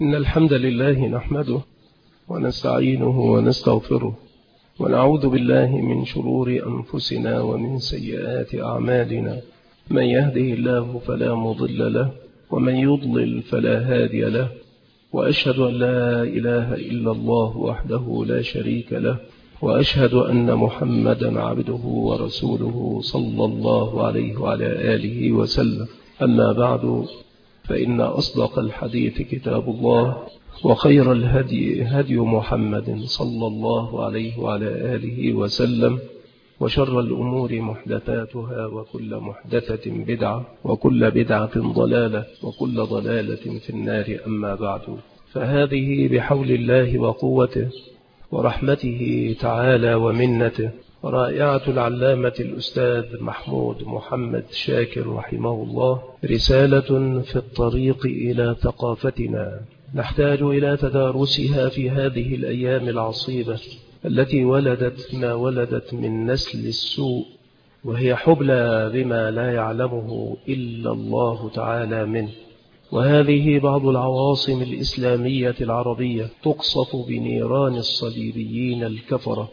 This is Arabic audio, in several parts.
إن الحمد لله نحمده ونستعينه ونستغفره ونعوذ بالله من شرور أنفسنا ومن سيئات أعمالنا. من يهده الله فلا مضل له ومن يضلل فلا هادي له، وأشهد أن لا إله إلا الله وحده لا شريك له، وأشهد أن محمدا عبده ورسوله صلى الله عليه وعلى آله وسلم. أما بعد، فإن أصدق الحديث كتاب الله، وخير الهدي هدي محمد صلى الله عليه وعلى آله وسلم، وشر الأمور محدثاتها، وكل محدثة بدعة، وكل بدعة ضلالة، وكل ضلالة في النار. أما بعد، فهذه بحول الله وقوته ورحمته تعالى ومنته رائعة العلامة الأستاذ محمود محمد شاكر رحمه الله، رسالة في الطريق إلى ثقافتنا نحتاج إلى تدارسها في هذه الأيام العصيبة التي ولدت ما ولدت من نسل السوء، وهي حبلى بما لا يعلمه إلا الله تعالى منه. وهذه بعض العواصم الإسلامية العربية تقصف بنيران الصليبيين الكفرة،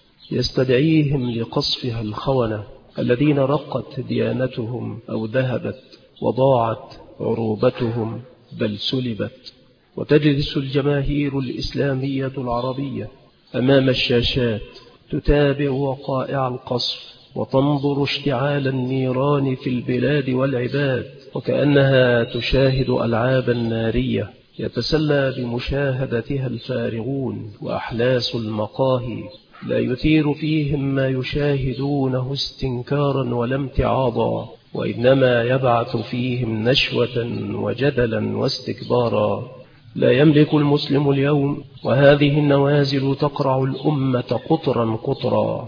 يستدعيهم لقصفها الخونة الذين رقت ديانتهم أو ذهبت وضاعت عروبتهم بل سلبت. وتجلس الجماهير الإسلامية العربية أمام الشاشات تتابع وقائع القصف وتنظر اشتعال النيران في البلاد والعباد، وكأنها تشاهد ألعابا نارية يتسلى بمشاهدتها الفارغون وأحلاس المقاهي، لا يثير فيهم ما يشاهدونه استنكارا ولا امتعاضا، وإنما يبعث فيهم نشوة وجدلا واستكبارا. لا يملك المسلم اليوم وهذه النوازل تقرع الأمة قطرا قطرا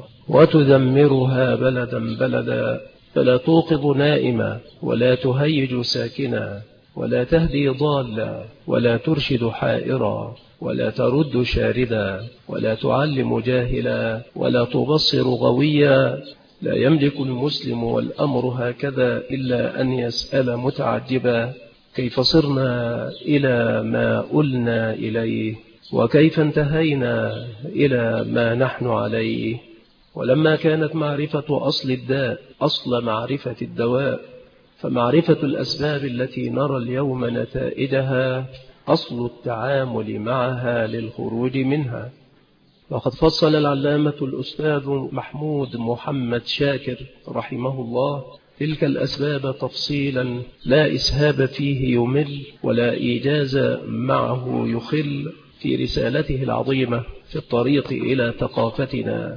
وتدمرها بلدا بلدا، فلا توقظ نائما ولا تهيج ساكنا ولا تهدي ضالا ولا ترشد حائرا ولا ترد شاردا ولا تعلم جاهلا ولا تبصر غويا. لا يملك المسلم والأمر هكذا إلا أن يسأل متعجبا: كيف صرنا إلى ما قلنا إليه، وكيف انتهينا إلى ما نحن عليه؟ ولما كانت معرفة أصل الداء أصل معرفة الدواء، فمعرفة الأسباب التي نرى اليوم نتائجها أصل التعامل معها للخروج منها. وقد فصل العلامة الأستاذ محمود محمد شاكر رحمه الله تلك الأسباب تفصيلا لا إسهاب فيه يمل ولا إيجاز معه يخل في رسالته العظيمة في الطريق إلى ثقافتنا.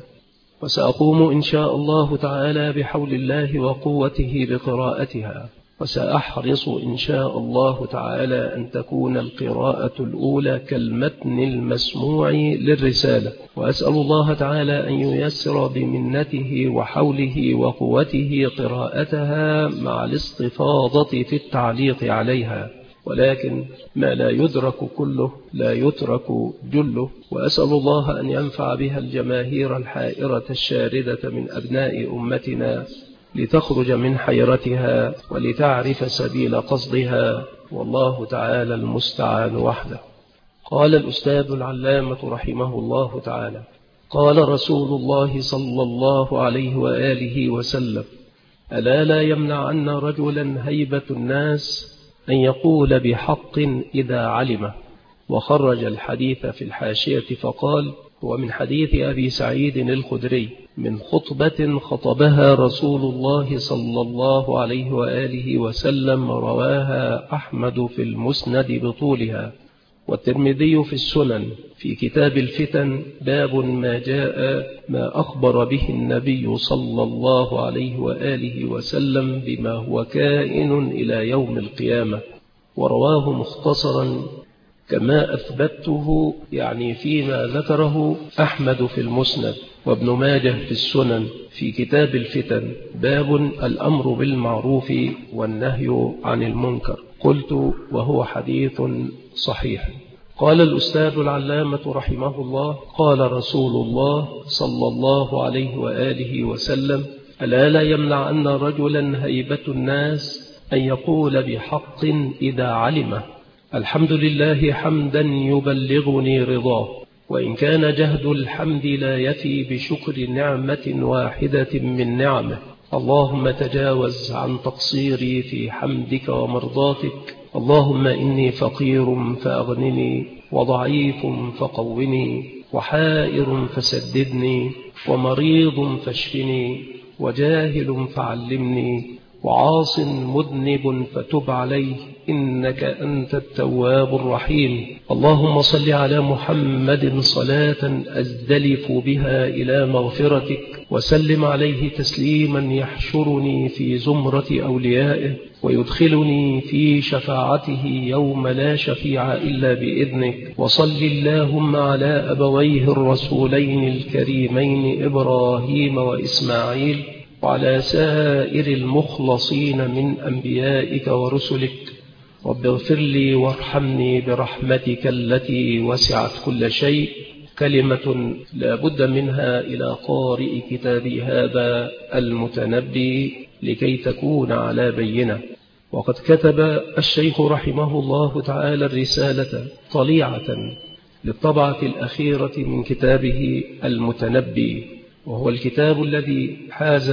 وسأقوم إن شاء الله تعالى بحول الله وقوته بقراءتها، وسأحرص إن شاء الله تعالى أن تكون القراءة الأولى كالمتن المسموع للرسالة، وأسأل الله تعالى أن ييسر بمنته وحوله وقوته قراءتها مع الاستفاضة في التعليق عليها، ولكن ما لا يدرك كله لا يترك جله. وأسأل الله أن ينفع بها الجماهير الحائرة الشاردة من أبناء أمتنا لتخرج من حيرتها ولتعرف سبيل قصدها، والله تعالى المستعان وحده. قال الأستاذ العلامة رحمه الله تعالى: قال رسول الله صلى الله عليه وآله وسلم: ألا لا يمنعن رجلا هيبة الناس أن يقول بحق إذا علمه. وخرج الحديث في الحاشية فقال: هو من حديث أبي سعيد الخدري من خطبة خطبها رسول الله صلى الله عليه وآله وسلم، رواها أحمد في المسند بطولها، والترمذي في السنن في كتاب الفتن، باب ما جاء ما أخبر به النبي صلى الله عليه وآله وسلم بما هو كائن إلى يوم القيامة. ورواه مختصرا كما أثبته، يعني فيما ذكره أحمد في المسند، وابن ماجه في السنن في كتاب الفتن، باب الأمر بالمعروف والنهي عن المنكر. قلت: وهو حديث صحيح. قال الأستاذ العلامة رحمه الله: قال رسول الله صلى الله عليه وآله وسلم: ألا لا يمنعن رجلا هيبة الناس أن يقول بحق إذا علمه. الحمد لله حمدا يبلغني رضاه، وإن كان جهد الحمد لا يفي بشكر نعمة واحدة من نعمه. اللهم تجاوز عن تقصيري في حمدك ومرضاتك. اللهم إني فقير فأغنني، وضعيف فقوني، وحائر فسددني، ومريض فاشفني، وجاهل فعلمني، وعاص مذنب فتب عليه، إنك أنت التواب الرحيم. اللهم صل على محمد صلاة أزدلف بها إلى مغفرتك، وسلم عليه تسليما يحشرني في زمرة أوليائه، ويدخلني في شفاعته يوم لا شفيع إلا بإذنك. وصل اللهم على أبويه الرسولين الكريمين إبراهيم وإسماعيل، وعلى سائر المخلصين من أنبيائك ورسلك. رب اغفر لي وارحمني برحمتك التي وسعت كل شيء. كلمة لا بد منها إلى قارئ كتابي هذا المتنبي لكي تكون على بينة. وقد كتب الشيخ رحمه الله تعالى الرسالة طليعة للطبعة الأخيرة من كتابه المتنبي، وهو الكتاب الذي حاز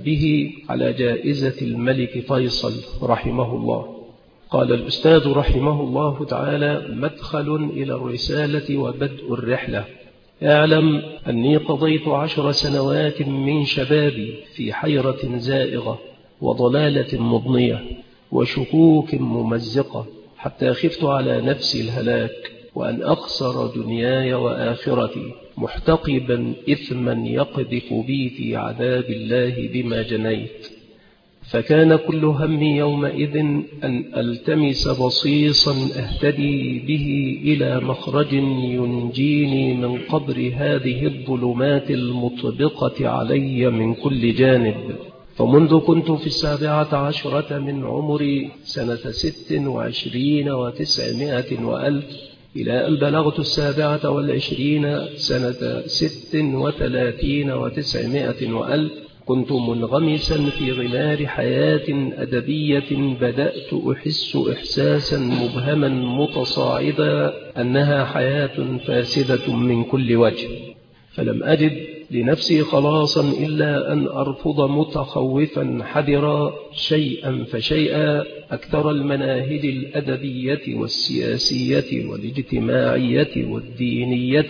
به على جائزة الملك فيصل رحمه الله. قال الأستاذ رحمه الله تعالى: مدخل إلى الرسالة وبدء الرحلة. اعلم أني قضيت 10 سنوات من شبابي في حيرة زائغة وضلالة مضنية وشكوك ممزقة، حتى خفت على نفسي الهلاك وأن أخسر دنياي وآخرتي، محتقبا إثما يقذف بي في عذاب الله بما جنيت. فكان كل همي يومئذ أن ألتمس بصيصا أهتدي به إلى مخرج ينجيني من قبر هذه الظلمات المطبقة علي من كل جانب. فمنذ كنت في 17 من عمري سنة 26 و900 وألف، إلى أن بلغت 27 سنة 36 و900 وألف، كنت منغمسا في غمار حياة أدبية بدأت أحس إحساسا مبهما متصاعدا أنها حياة فاسدة من كل وجه. فلم أجد لنفسي خلاصا إلا أن أرفض متخوفا حذرا شيئا فشيئا أكثر المناهج الأدبية والسياسية والاجتماعية والدينية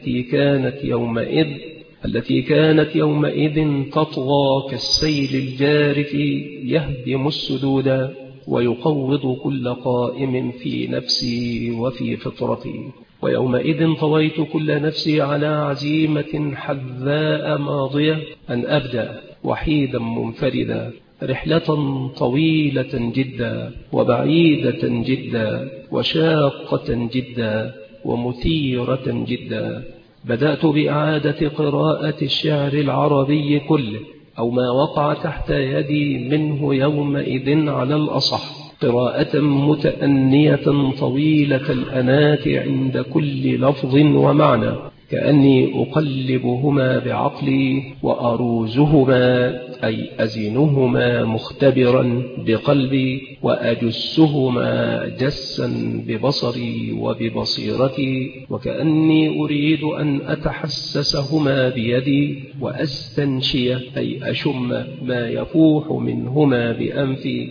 التي كانت يومئذ تطغى كالسيل الجارف يهدم السدود ويقوض كل قائم في نفسي وفي فطرتي. ويومئذ طويت كل نفسي على عزيمة حذاء ماضية أن أبدأ وحيدا منفردا رحلة طويلة جدا وبعيدة جدا وشاقة جدا ومثيرة جدا. بدأت بإعادة قراءة الشعر العربي كله، أو ما وقع تحت يدي منه يومئذ على الأصح، قراءة متأنية طويلة الأنات عند كل لفظ ومعنى، كأني أقلبهما بعقلي وأروزهما أي أزنهما مختبرا بقلبي، وأجسهما جسا ببصري وببصيرتي، وكأني أريد أن أتحسسهما بيدي وأستنشي أي أشم ما يفوح منهما بأنفي،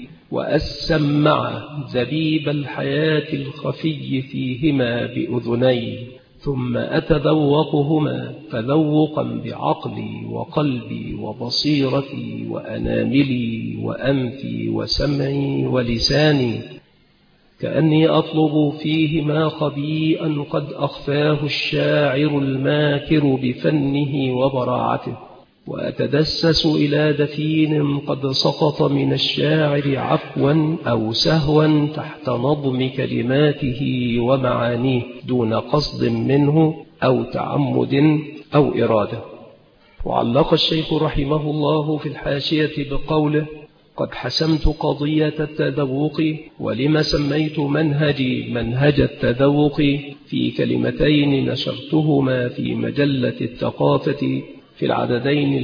وأسمع ذبيب الحياة الخفي فيهما بأذني، ثم أتذوقهما تذوقا بعقلي وقلبي وبصيرتي وأناملي وأنفي وسمعي ولساني، كأني أطلب فيهما خبيئا قد أخفاه الشاعر الماكر بفنه وبراعته، وأتدسس إلى دفين قد سقط من الشاعر عفوا أو سهوا تحت نظم كلماته ومعانيه دون قصد منه أو تعمد أو إرادة. وعلق الشيخ رحمه الله في الحاشية بقوله: قد حسمت قضية التذوق، ولما سميت منهجي منهج التذوق في كلمتين نشرتهما في مجلة الثقافة في العددين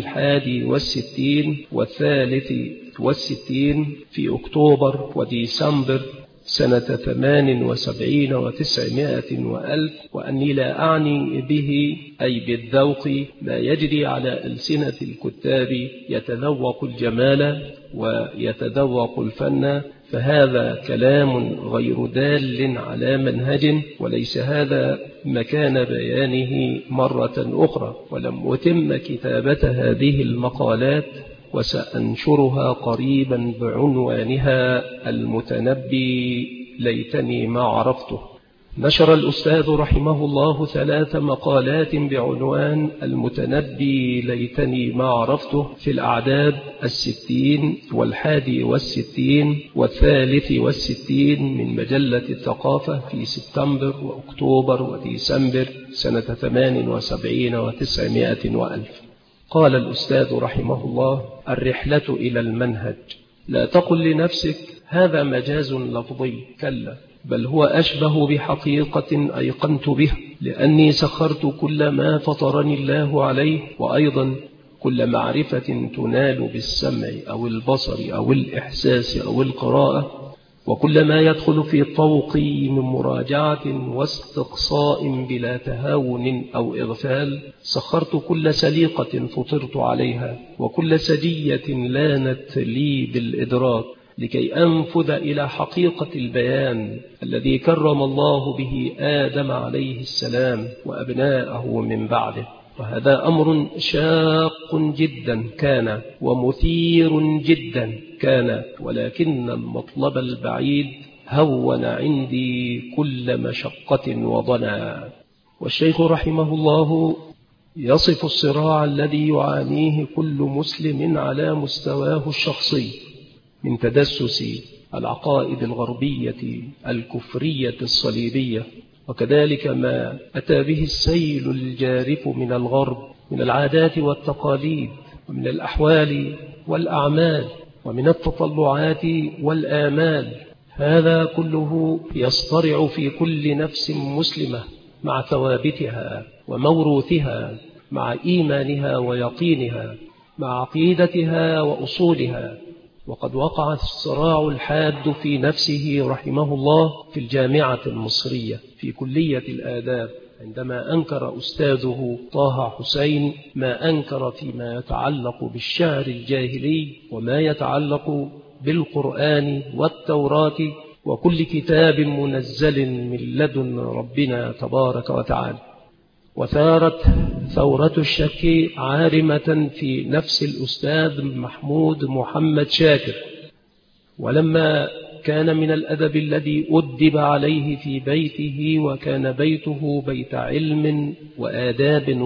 61 و63 في أكتوبر وديسمبر سنة 78 و900 وألف، وأني لا أعني به أي بالذوق ما يجري على ألسنة الكتاب يتذوق الجمال ويتذوق الفن، فهذا كلام غير دال على منهج، وليس هذا مكان بيانه مرة أخرى. ولم أتم كتابة هذه المقالات وسأنشرها قريبا بعنوانها المتنبي ليتني ما عرفته. نشر الأستاذ رحمه الله 3 مقالات بعنوان المتنبي ليتني ما عرفته في الأعداد 60 و61 و63 من مجلة الثقافة في سبتمبر وأكتوبر وديسمبر سنة 78 و900 وألف. قال الأستاذ رحمه الله: الرحلة إلى المنهج. لا تقل لنفسك هذا مجاز لفظي، كلا، بل هو أشبه بحقيقة أيقنت به، لأني سخرت كل ما فطرني الله عليه، وأيضا كل معرفة تنال بالسمع أو البصر أو الإحساس أو القراءة، وكل ما يدخل في طوقي من مراجعة واستقصاء بلا تهاون أو إغفال. سخرت كل سليقة فطرت عليها، وكل سجية لانت لي بالإدراك، لكي أنفذ إلى حقيقة البيان الذي كرم الله به آدم عليه السلام وأبناءه من بعده. وهذا أمر شاق جدا كان ومثير جدا كان، ولكن المطلب البعيد هون عندي كل مشقة وضنا. والشيخ رحمه الله يصف الصراع الذي يعانيه كل مسلم على مستواه الشخصي من تدسس العقائد الغربية الكفرية الصليبية، وكذلك ما أتى به السيل الجارف من الغرب من العادات والتقاليد ومن الأحوال والأعمال ومن التطلعات والآمال. هذا كله يصطرع في كل نفس مسلمة مع ثوابتها وموروثها، مع إيمانها ويقينها، مع عقيدتها وأصولها. وقد وقع الصراع الحاد في نفسه رحمه الله في الجامعة المصرية في كلية الآداب، عندما أنكر أستاذه طه حسين ما أنكر فيما يتعلق بالشعر الجاهلي وما يتعلق بالقرآن والتوراة وكل كتاب منزل من لدن ربنا تبارك وتعالى. وثارت ثورة الشك عارمة في نفس الأستاذ محمود محمد شاكر، ولما كان من الأدب الذي أدب عليه في بيته، وكان بيته بيت علم وآداب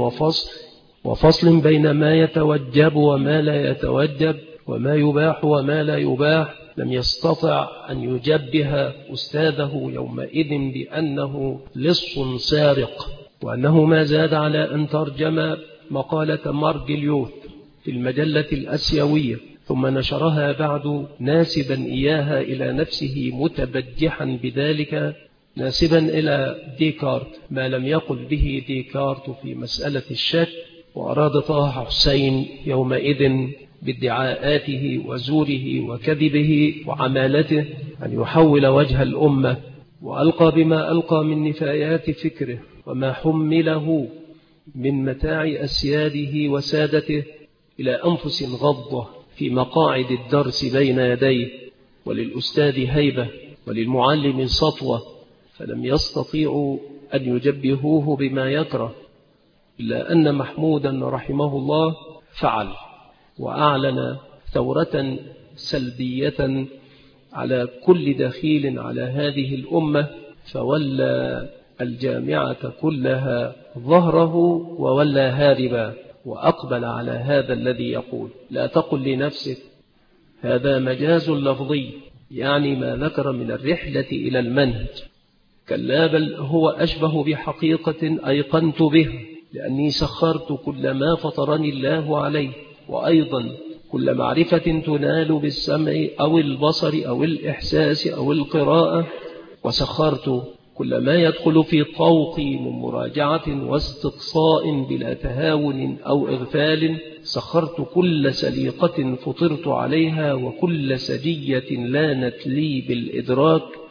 وفصل بين ما يتوجب وما لا يتوجب وما يباح وما لا يباح، لم يستطع أن يجبه أستاذه يومئذ بأنه لص سارق، وأنه ما زاد على أن ترجم مقالة مارجليوث في المجلة الأسيوية ثم نشرها بعد ناسبا إياها إلى نفسه متبجحا بذلك، ناسبا إلى ديكارت ما لم يقل به ديكارت في مسألة الشك. وأراد طه حسين يومئذ بادعاءاته وزوره وكذبه وعمالته أن يحول وجه الأمة، وألقى بما ألقى من نفايات فكره وما حمله من متاع أسياده وسادته إلى أنفس غضة في مقاعد الدرس بين يديه، وللأستاذ هيبة وللمعلم سطوة، فلم يستطيعوا أن يجبهوه بما يكره، إلا أن محمودا رحمه الله فعل وأعلن ثورة سلبية على كل دخيل على هذه الأمة، فولى الجامعة كلها ظهره وولى هاربا، وأقبل على هذا الذي يقول: لا تقل لنفسك هذا مجاز لفظي، يعني ما ذكر من الرحلة إلى المنهج، كلا، بل هو أشبه بحقيقة أيقنت به، لأني سخرت كل ما فطرني الله عليه، وأيضا كل معرفة تنال بالسمع أو البصر أو الإحساس أو القراءة، وسخرت كل ما يدخل في طوقي من مراجعة واستقصاء بلا تهاون أو إغفال. سخرت كل سليقة فطرت عليها، وكل سجية لانت لي بالإدراك،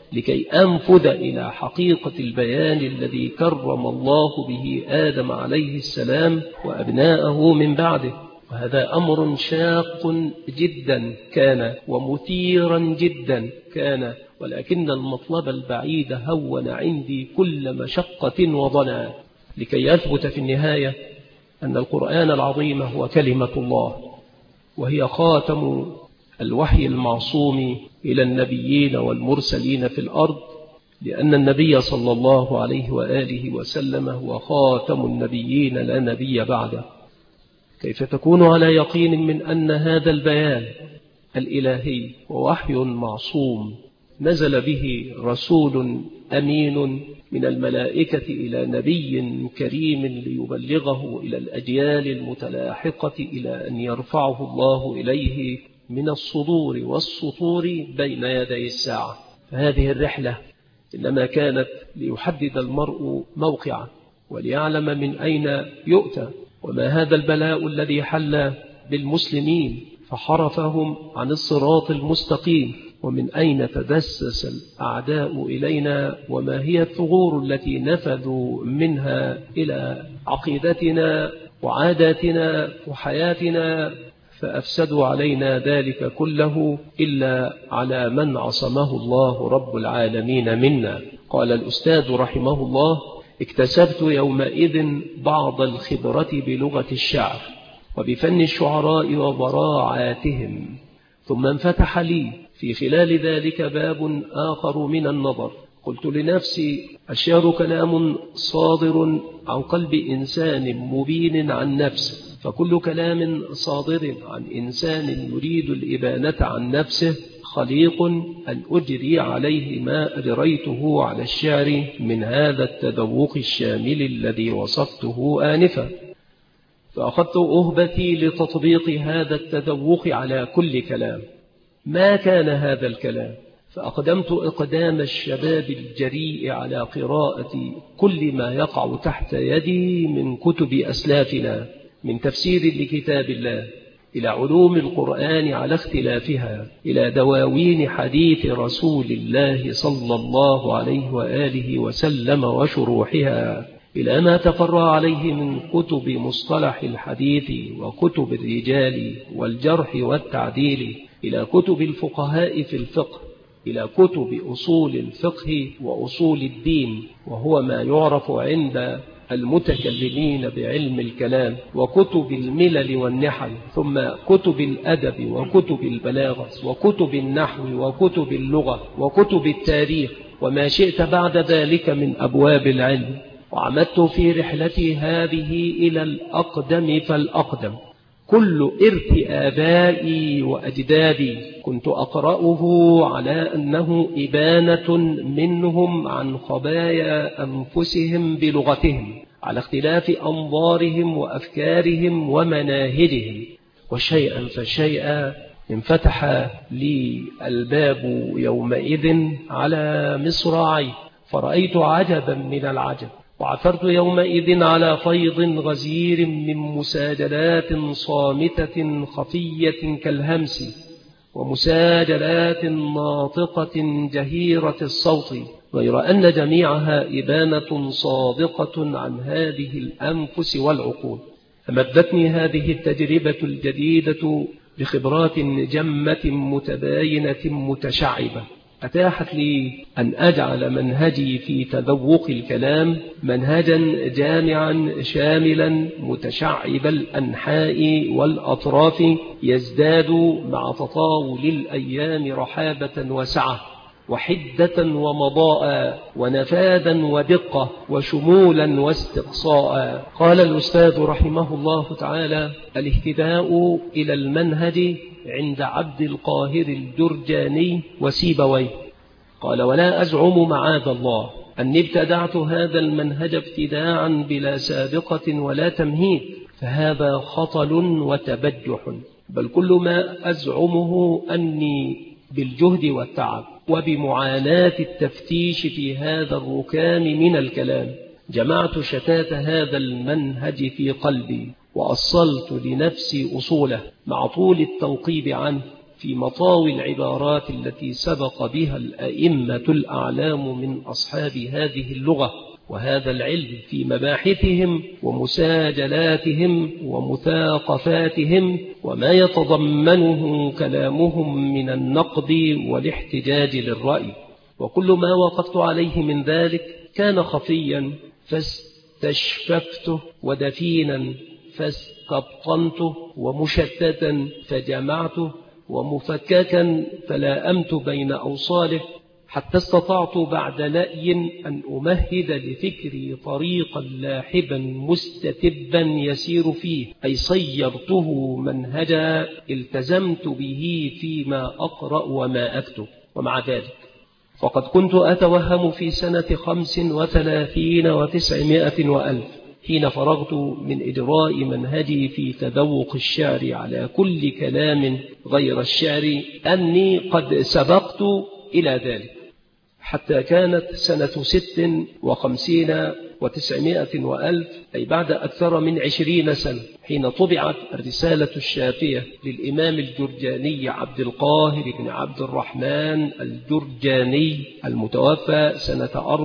لكي أنفذ إلى حقيقة البيان الذي كرم الله به آدم عليه السلام وأبناءه من بعده. وهذا أمر شاق جدا كان ومثيرا جدا كان، ولكن المطلب البعيد هون عندي كل مشقة وضناء، لكي يثبت في النهاية أن القرآن العظيم هو كلمة الله، وهي خاتم الوحي المعصوم إلى النبيين والمرسلين في الأرض، لأن النبي صلى الله عليه وآله وسلم هو خاتم النبيين لا نبي بعده. كيف تكون على يقين من أن هذا البيان الإلهي ووحي معصوم نزل به رسول أمين من الملائكة إلى نبي كريم ليبلغه إلى الأجيال المتلاحقة إلى أن يرفعه الله إليه من الصدور والسطور بين يدي الساعة؟ فهذه الرحلة إنما كانت ليحدد المرء موقعه وليعلم من أين يؤتى، وما هذا البلاء الذي حل بالمسلمين فحرفهم عن الصراط المستقيم، ومن أين تدسس الأعداء إلينا، وما هي الثغور التي نفذوا منها إلى عقيدتنا وعاداتنا وحياتنا، فأفسدوا علينا ذلك كله إلا على من عصمه الله رب العالمين منا. قال الأستاذ رحمه الله: اكتسبت يومئذ بعض الخبرة بلغة الشعر وبفن الشعراء وبراعاتهم، ثم انفتح لي في خلال ذلك باب آخر من النظر. قلت لنفسي: الشعر كلام صادر عن قلب إنسان مبين عن نفسه، فكل كلام صادر عن إنسان يريد الإبانة عن نفسه خليق أن أجري عليه ما أجريته على الشعر من هذا التذوق الشامل الذي وصفته آنفا. فأخذت أهبتي لتطبيق هذا التذوق على كل كلام. ما كان هذا الكلام؟ فأقدمت إقدام الشباب الجريء على قراءة كل ما يقع تحت يدي من كتب أسلافنا، من تفسير لكتاب الله إلى علوم القرآن على اختلافها، إلى دواوين حديث رسول الله صلى الله عليه وآله وسلم وشروحها، إلى ما تفرع عليه من كتب مصطلح الحديث وكتب الرجال والجرح والتعديل، إلى كتب الفقهاء في الفقه، إلى كتب أصول الفقه وأصول الدين، وهو ما يعرف عند المتكلمين بعلم الكلام، وكتب الملل والنحل، ثم كتب الأدب وكتب البلاغة وكتب النحو وكتب اللغة وكتب التاريخ وما شئت بعد ذلك من أبواب العلم. وعمدت في رحلتي هذه إلى الأقدم فالأقدم. كل إرث آبائي وأجدادي كنت أقرأه على أنه إبانة منهم عن خبايا أنفسهم بلغتهم، على اختلاف أنظارهم وأفكارهم ومناهجهم. وشيئا فشيئا انفتح لي الباب يومئذ على مصراعي، فرأيت عجبا من العجب، وعثرت يومئذ على فيض غزير من مساجلات صامتة خفية كالهمس، ومساجلات ناطقة جهيرة الصوت، غير أن جميعها إبانة صادقة عن هذه الأنفس والعقول. أمدتني هذه التجربة الجديدة بخبرات جمة متباينة متشعبة، أتاحت لي أن أجعل منهجي في تذوق الكلام منهجا جامعا شاملا متشعب الأنحاء والأطراف، يزداد مع تطاول الأيام رحابة وسعة وحدة ومضاء ونفاذا ودقة وشمولا واستقصاء. قال الأستاذ رحمه الله تعالى: الاهتداء إلى المنهج عند عبد القاهر الجرجاني وسيبويه. قال: ولا أزعم معاذ الله أني ابتدعت هذا المنهج ابتداعا بلا سابقة ولا تمهيد، فهذا خطل وتبجح، بل كل ما أزعمه أني بالجهد والتعب وبمعاناة التفتيش في هذا الركام من الكلام جمعت شتات هذا المنهج في قلبي، وأصلت لنفسي أصوله مع طول التوقيب عنه، في مطاوي العبارات التي سبق بها الأئمة الأعلام من أصحاب هذه اللغة وهذا العلم في مباحثهم ومساجلاتهم ومثاقفاتهم وما يتضمنه كلامهم من النقد والاحتجاج للرأي. وكل ما وقفت عليه من ذلك كان خفيا فاستشففته، ودفينا فاستبطنته، ومشتتا فجمعته، ومفككا فلاأمت بين أوصاله، حتى استطعت بعد لأي أن أمهد لفكري طريقا لاحبا مستتبا يسير فيه، أي صيرته منهجا التزمت به فيما أقرأ وما أكتب. ومع ذلك فقد كنت أتوهم في سنة 35 و900 وألف حين فرغت من إجراء منهجي في تذوق الشعر على كل كلام غير الشعر أني قد سبقت إلى ذلك، حتى كانت سنة 56 و900 وألف، أي بعد أكثر من 20 سنة، حين طبعت الرسالة الشافية للإمام الجرجاني عبد القاهر بن عبد الرحمن الجرجاني المتوفى سنة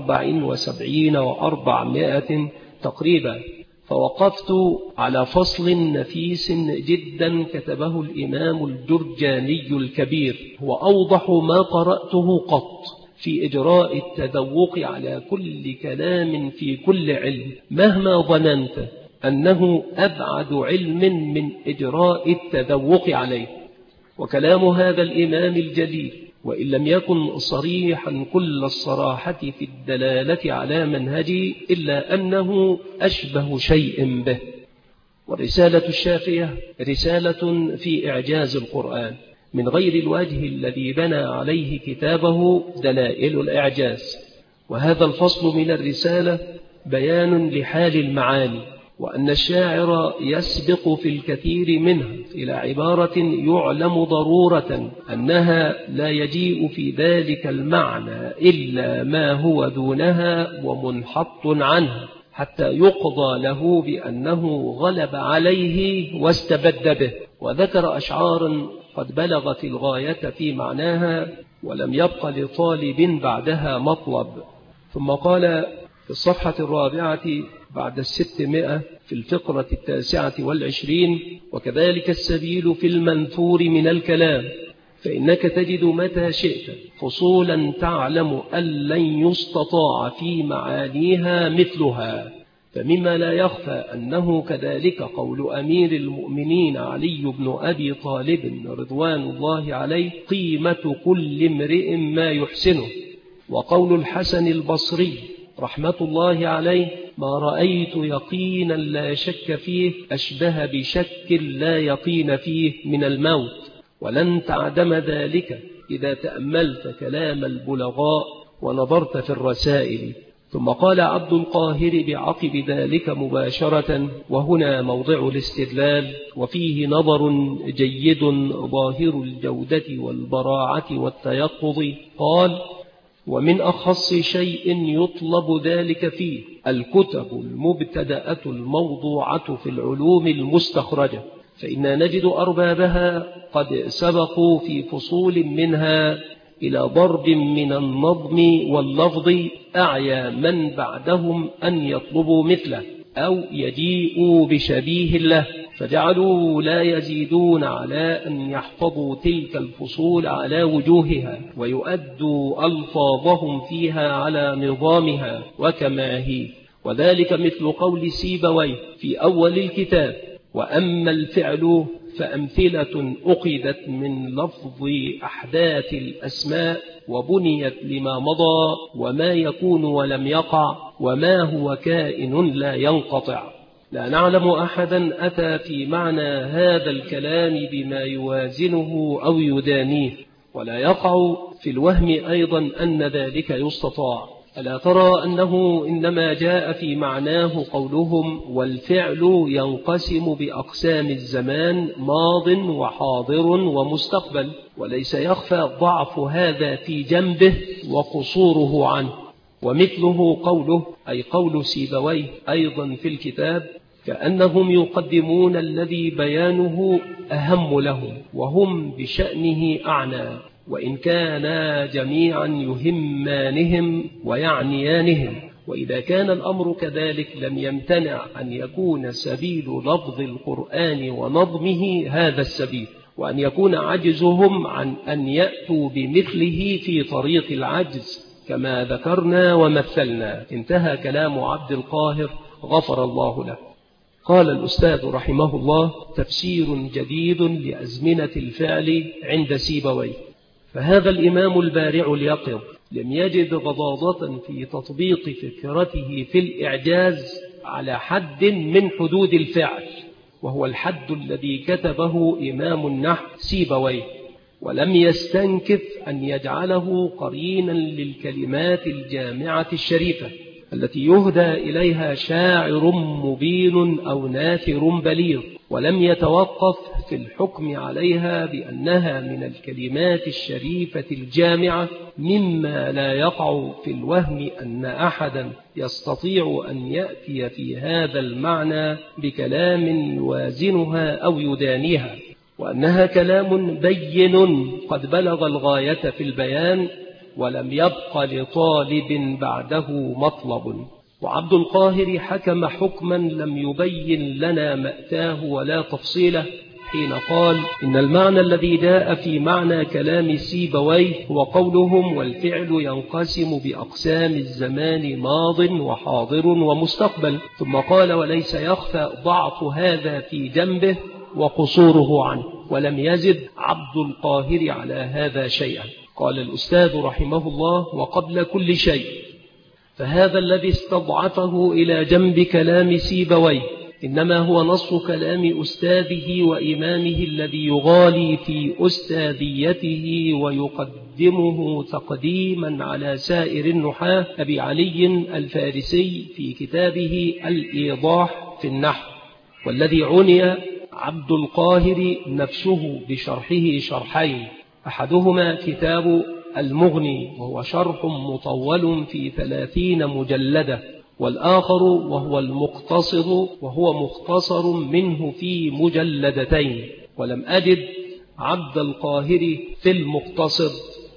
74 و400 تقريبا. فوقفت على فصل نفيس جدا كتبه الإمام الجرجاني الكبير، هو أوضح ما قرأته قط في إجراء التذوق على كل كلام في كل علم، مهما ظننت أنه أبعد علم من إجراء التذوق عليه. وكلام هذا الإمام الجليل وإن لم يكن صريحا كل الصراحة في الدلالة على منهجي إلا أنه أشبه شيء به. والرسالة الشافية رسالة في إعجاز القرآن من غير الوجه الذي بنى عليه كتابه دلائل الإعجاز. وهذا الفصل من الرسالة بيان لحال المعاني، وأن الشاعر يسبق في الكثير منها إلى عبارة يعلم ضرورة أنها لا يجيء في ذلك المعنى إلا ما هو دونها ومنحط عنها، حتى يقضى له بأنه غلب عليه واستبد به. وذكر أشعار قد بلغت الغاية في معناها ولم يبق لطالب بعدها مطلب. ثم قال في الصفحة 4 بعد 600 في الفقرة 29: وكذلك السبيل في المنثور من الكلام، فإنك تجد متى شئت فصولا تعلم أن لن يستطاع في معانيها مثلها. فمما لا يخفى أنه كذلك قول أمير المؤمنين علي بن أبي طالب رضوان الله عليه: قيمة كل امرئ ما يحسنه. وقول الحسن البصري رحمة الله عليه: ما رأيت يقينا لا شك فيه أشبه بشك لا يقين فيه من الموت، ولن تعدم ذلك إذا تأملت كلام البلغاء ونظرت في الرسائل. ثم قال عبد القاهر بعقب ذلك مباشرة، وهنا موضع الاستدلال وفيه نظر جيد ظاهر الجودة والبراعة والتيقظ، قال: ومن أخص شيء يطلب ذلك فيه الكتب المبتدأة الموضوعة في العلوم المستخرجة، فإنا نجد أربابها قد سبقوا في فصول منها إلى ضرب من النظم واللفظ أعيا من بعدهم أن يطلبوا مثله أو يجيئوا بشبيه له، فجعلوا لا يزيدون على أن يحفظوا تلك الفصول على وجوهها ويؤدوا ألفاظهم فيها على نظامها وكما هي. وذلك مثل قول سيبويه في أول الكتاب: وأما الفعل فأمثلة أخذت من لفظ أحداث الأسماء وبنيت لما مضى وما يكون ولم يقع وما هو كائن لا ينقطع. لا نعلم أحدا أتى في معنى هذا الكلام بما يوازنه أو يدانيه، ولا يقع في الوهم أيضا أن ذلك يستطاع. ألا ترى أنه إنما جاء في معناه قولهم: والفعل ينقسم بأقسام الزمان ماض وحاضر ومستقبل، وليس يخفى ضعف هذا في جنبه وقصوره عنه. ومثله قوله، أي قول سيبويه أيضا في الكتاب: كأنهم يقدمون الذي بيانه أهم لهم وهم بشأنه أعنى، وإن كانا جميعا يهمانهم ويعنيانهم. وإذا كان الأمر كذلك لم يمتنع أن يكون سبيل لفظ القرآن ونظمه هذا السبيل، وأن يكون عجزهم عن أن يأتوا بمثله في طريق العجز كما ذكرنا ومثلنا. انتهى كلام عبد القاهر غفر الله له. قال الأستاذ رحمه الله: تفسير جديد لأزمنة الفعل عند سيبويه. فهذا الإمام البارع اليقظ لم يجد غضاضة في تطبيق فكرته في الإعجاز على حد من حدود الفعل، وهو الحد الذي كتبه إمام النحو سيبويه، ولم يستنكف أن يجعله قرينا للكلمات الجامعة الشريفة التي يهدى إليها شاعر مبين أو ناثر بليغ، ولم يتوقف في الحكم عليها بأنها من الكلمات الشريفة الجامعة، مما لا يقع في الوهم أن أحدا يستطيع أن يأتي في هذا المعنى بكلام يوازنها أو يدانيها، وأنها كلام بين قد بلغ الغاية في البيان ولم يبق لطالب بعده مطلب. وعبد القاهر حكم حكما لم يبين لنا مأتاه ولا تفصيله حين قال: إن المعنى الذي جاء في معنى كلام سيبويه هو قولهم: والفعل ينقسم بأقسام الزمان ماض وحاضر ومستقبل. ثم قال: وليس يخفى ضعف هذا في جنبه وقصوره عنه. ولم يزد عبد القاهر على هذا شيئا. قال الأستاذ رحمه الله: وقبل كل شيء فهذا الذي استضعفه إلى جنب كلام سيبويه إنما هو نص كلام أستاذه وإمامه الذي يغالي في أستاذيته ويقدمه تقديما على سائر النحاة، أبي علي الفارسي في كتابه الإيضاح في النحو. والذي عني عبد القاهر نفسه بشرحه شرحين: أحدهما كتاب المغني وهو شرح مطول في 30 مجلدة، والآخر وهو المقتصر وهو مختصر منه في مجلدتين. ولم أجد عبد القاهر في المقتصر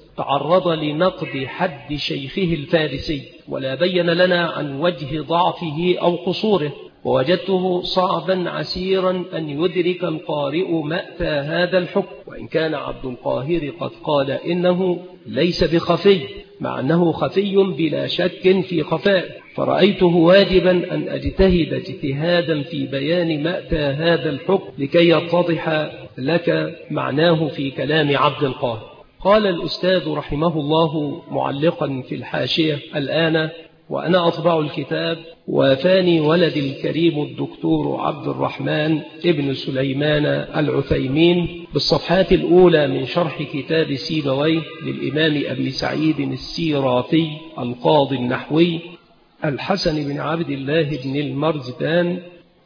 تعرض لنقد حد شيخه الفارسي، ولا بين لنا عن وجه ضعفه أو قصوره، ووجدته صعبا عسيرا أن يدرك القارئ مأتى هذا الحكم، وإن كان عبد القاهر قد قال إنه ليس بخفي، مع أنه خفي بلا شك في خفاء، فرأيته واجبا أن أجتهد اجتهادا في بيان مأتى هذا الحكم لكي يتضح لك معناه في كلام عبد القاهر. قال الأستاذ رحمه الله معلقا في الحاشية: الآن وأنا أطبع الكتاب وافاني ولد الكريم الدكتور عبد الرحمن ابن سليمان العثيمين بالصفحات الأولى من شرح كتاب سيبويه للإمام أبي سعيد السيرافي القاضي النحوي الحسن بن عبد الله بن المرزبان،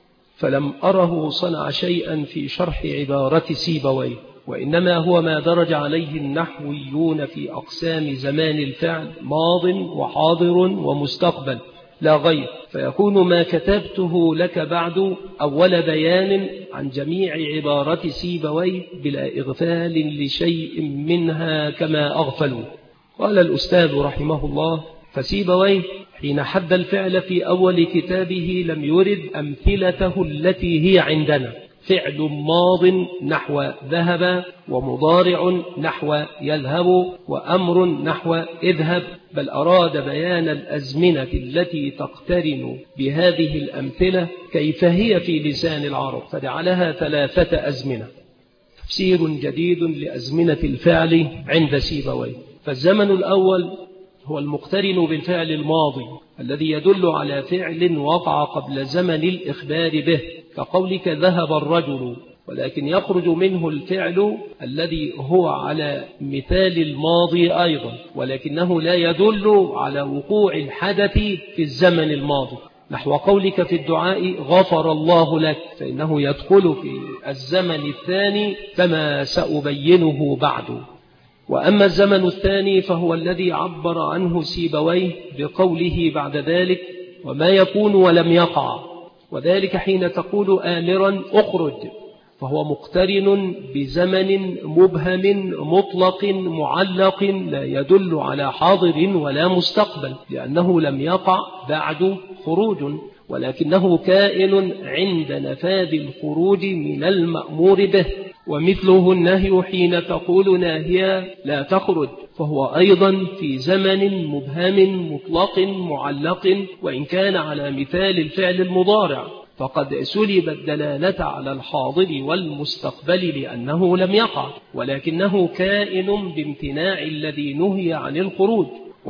فلم أره صنع شيئا في شرح عبارة سيبويه، وإنما هو ما درج عليه النحويون في أقسام زمان الفعل ماض وحاضر ومستقبل لا غير، فيكون ما كتبته لك بعد أول بيان عن جميع عبارة سيبويه بلا إغفال لشيء منها كما أغفلوا. قال الأستاذ رحمه الله: فسيبويه حين حد الفعل في أول كتابه لم يرد أمثلته التي هي عندنا، فعل ماض نحو ذهب، ومضارع نحو يذهب، وأمر نحو اذهب، بل أراد بيان الأزمنة التي تقترن بهذه الأمثلة كيف هي في لسان العرب، فجعلها 3 أزمنة. تفسير جديد لأزمنة الفعل عند سيبويه. فالزمن الأول هو المقترن بالفعل الماضي الذي يدل على فعل وقع قبل زمن الإخبار به، كقولك ذهب الرجل، ولكن يخرج منه الفعل الذي هو على مثال الماضي أيضا، ولكنه لا يدل على وقوع الحدث في الزمن الماضي، نحو قولك في الدعاء غفر الله لك، فإنه يدخل في الزمن الثاني كما سأبينه بعد. وأما الزمن الثاني فهو الذي عبر عنه سيبويه بقوله بعد ذلك: وما يكون ولم يقع، وذلك حين تقول آمرا أخرج، فهو مقترن بزمن مبهم مطلق معلق لا يدل على حاضر ولا مستقبل، لأنه لم يقع بعد خروج، ولكنه كائن عند نفاذ الخروج من المأمور به. ومثله النهي حين تقول ناهيا لا تخرج، فهو أيضا في زمن مبهم مطلق معلق، وإن كان على مثال الفعل المضارع، فقد سلب الدلالة على الحاضر والمستقبل لأنه لم يقع، ولكنه كائن بامتناع الذي نهي عن الخروج.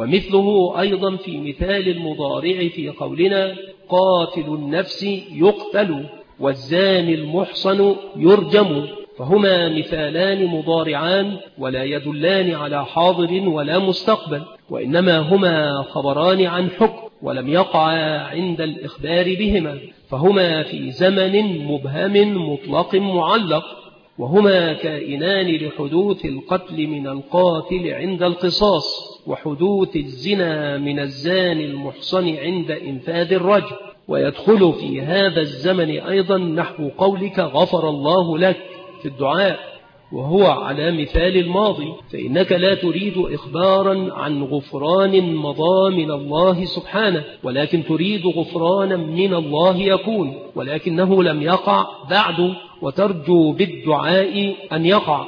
ومثله أيضا في مثال المضارع في قولنا قاتل النفس يقتل والزاني المحصن يرجم، فهما مثالان مضارعان ولا يدلان على حاضر ولا مستقبل، وإنما هما خبران عن حكم ولم يقع عند الإخبار بهما، فهما في زمن مبهم مطلق معلق، وهما كائنان لحدوث القتل من القاتل عند القصاص، وحدوث الزنا من الزاني المحصن عند إنفاذ الرجم. ويدخل في هذا الزمن أيضا نحو قولك غفر الله لك في الدعاء، وهو على مثال الماضي، فإنك لا تريد إخبارا عن غفران مضى من الله سبحانه، ولكن تريد غفرانا من الله يكون، ولكنه لم يقع بعد، وترجو بالدعاء أن يقع.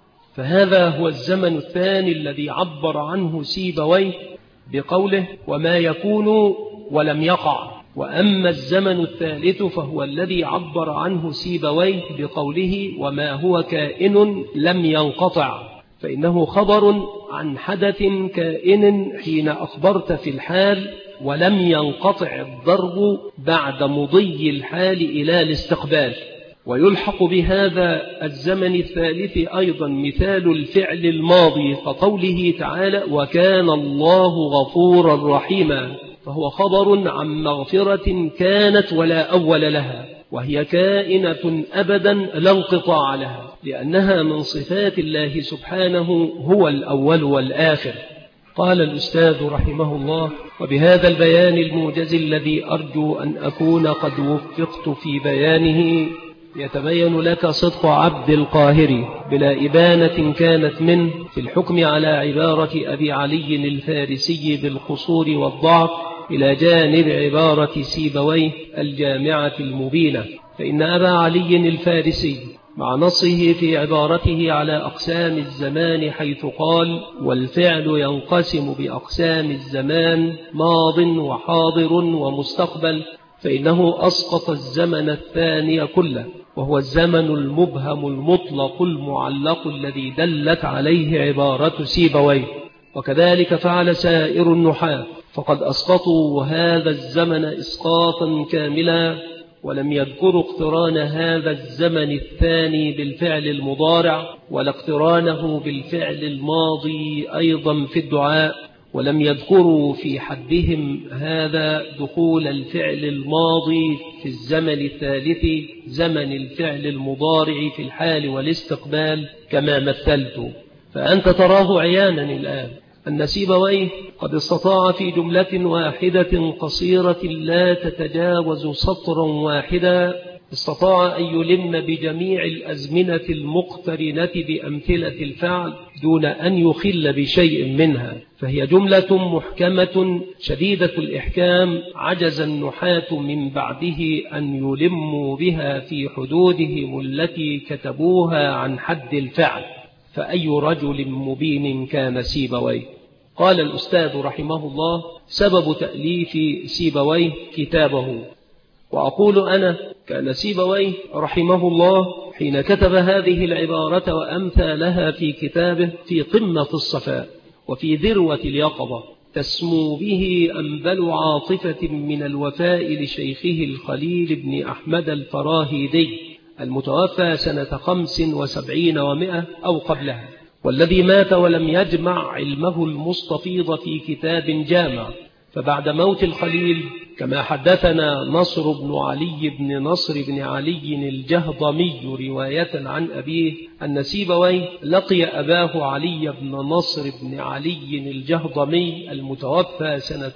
فهذا هو الزمن الثاني الذي عبر عنه سيبويه بقوله وما يكون ولم يقع. وأما الزمن الثالث فهو الذي عبر عنه سيبويه بقوله وما هو كائن لم ينقطع، فإنه خبر عن حدث كائن حين أخبرت في الحال ولم ينقطع الضرب بعد مضي الحال إلى الاستقبال. ويلحق بهذا الزمن الثالث أيضا مثال الفعل الماضي كقوله تعالى وكان الله غفورا رحيما، فهو خبر عن مغفرة كانت ولا أول لها، وهي كائنة أبدا لا انقطاع لها، لأنها من صفات الله سبحانه هو الأول والآخر. قال الأستاذ رحمه الله وبهذا البيان الموجز الذي أرجو أن أكون قد وفقت في بيانه يتبين لك صدق عبد القاهري بلا إبانة كانت منه في الحكم على عبارة أبي علي الفارسي بالقصور والضعف إلى جانب عبارة سيبويه الجامعة المبينة. فإن أبا علي الفارسي مع نصه في عبارته على أقسام الزمان حيث قال والفعل ينقسم بأقسام الزمان ماض وحاضر ومستقبل، فإنه أسقط الزمن الثاني كله، وهو الزمن المبهم المطلق المعلق الذي دلت عليه عبارة سيبويه. وكذلك فعل سائر النحاة، فقد أسقطوا هذا الزمن إسقاطا كاملا، ولم يذكروا اقتران هذا الزمن الثاني بالفعل المضارع، ولا اقترانه بالفعل الماضي أيضا في الدعاء، ولم يذكروا في حدهم هذا دخول الفعل الماضي في الزمن الثالث زمن الفعل المضارع في الحال والاستقبال كما مثلت. فأنت تراه عيانا الآن أن سيبويه قد استطاع في جملة واحدة قصيرة لا تتجاوز سطرا واحدا، استطاع أن يلم بجميع الأزمنة المقترنة بأمثلة الفعل دون أن يخل بشيء منها، فهي جملة محكمة شديدة الإحكام عجز النحاة من بعده أن يلموا بها في حدودهم التي كتبوها عن حد الفعل، فأي رجل مبين كان سيبويه. قال الأستاذ رحمه الله سبب تأليف سيبويه كتابه، وأقول أنا كان سيبويه رحمه الله حين كتب هذه العبارة وأمثالها في كتابه في قمة الصفاء وفي ذروة اليقظة، تسمو به أنبل عاطفة من الوفاء لشيخه الخليل بن أحمد الفراهيدي المتوفى سنة 75 و100 أو قبلها، والذي مات ولم يجمع علمه المستفيض في كتاب جامع. فبعد موت الخليل كما حدثنا نصر بن علي بن نصر بن علي الجهضمي رواية عن أبيه أن سيبويه لقي أباه علي بن نصر بن علي الجهضمي المتوفى سنة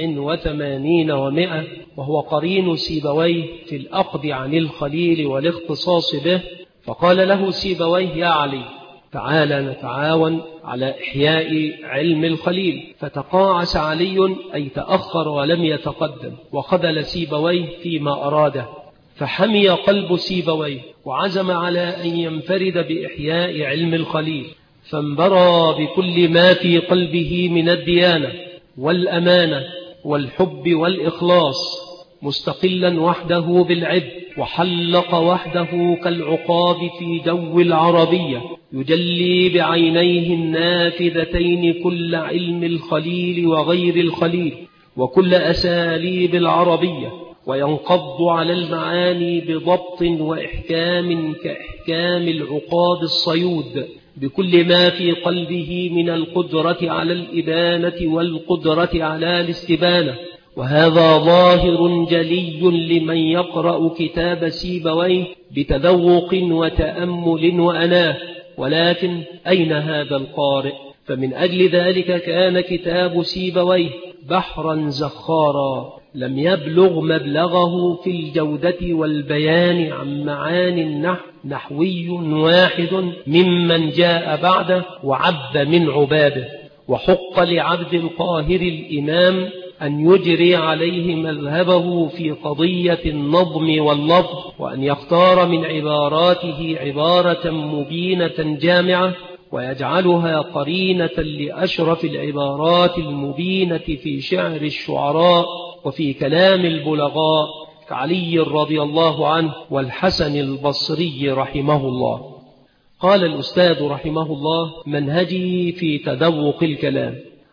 87 و100، وهو قرين سيبويه في الأخذ عن الخليل والاختصاص به، فقال له سيبويه: يا علي، تعال نتعاون على إحياء علم الخليل. فتقاعس علي أي تأخر ولم يتقدم، وخذل سيبويه فيما أراده، فحمي قلب سيبويه وعزم على أن ينفرد بإحياء علم الخليل، فانبرى بكل ما في قلبه من الديانة والأمانة والحب والإخلاص، مستقلا وحده بالعبد، وحلق وحده كالعقاب في جو العربية، يجلي بعينيه النافذتين كل علم الخليل وغير الخليل وكل أساليب العربية، وينقض على المعاني بضبط وإحكام كإحكام العقاد الصيود، بكل ما في قلبه من القدرة على الإبانة والقدرة على الاستبانة. وهذا ظاهر جلي لمن يقرأ كتاب سيبويه بتذوق وتأمل وأناه، ولكن أين هذا القارئ؟ فمن أجل ذلك كان كتاب سيبويه بحرا زخارا لم يبلغ مبلغه في الجودة والبيان عن معاني النحو نحوي واحد ممن جاء بعده وعبد من عباده. وحق لعبد القاهر الإمام أن يجري عليه مذهبه في قضية النظم واللفظ، وأن يختار من عباراته عبارة مبينة جامعة ويجعلها قرينة لأشرف العبارات المبينة في شعر الشعراء وفي كلام البلغاء كعلي رضي الله عنه والحسن البصري رحمه الله. قال الأستاذ رحمه الله: منهجي في تذوق الكلام.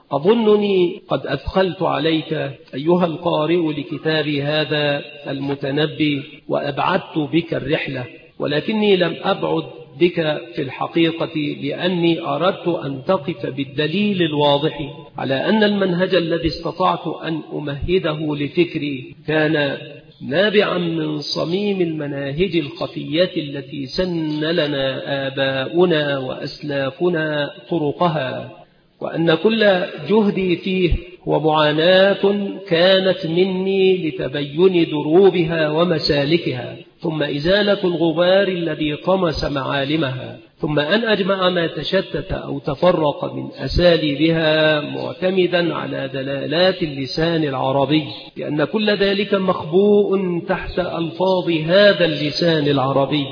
أظنني قد أثقلت عليك أيها القارئ لكتاب هذا المتنبي وأبعدت بك الرحلة، ولكني لم أبعد بك في الحقيقة لأني أردت أن تقف بالدليل الواضح على أن المنهج الذي استطعت أن أمهده لفكري كان نابعا من صميم المناهج الخفية التي سن لنا آباؤنا وأسلافنا طرقها، وأن كل جهدي فيه هو معاناة كانت مني لتبين دروبها ومسالكها، ثم إزالة الغبار الذي طمس معالمها، ثم أن أجمع ما تشتت أو تفرق من أساليبها معتمدا على دلالات اللسان العربي، لأن كل ذلك مخبوء تحت ألفاظ هذا اللسان العربي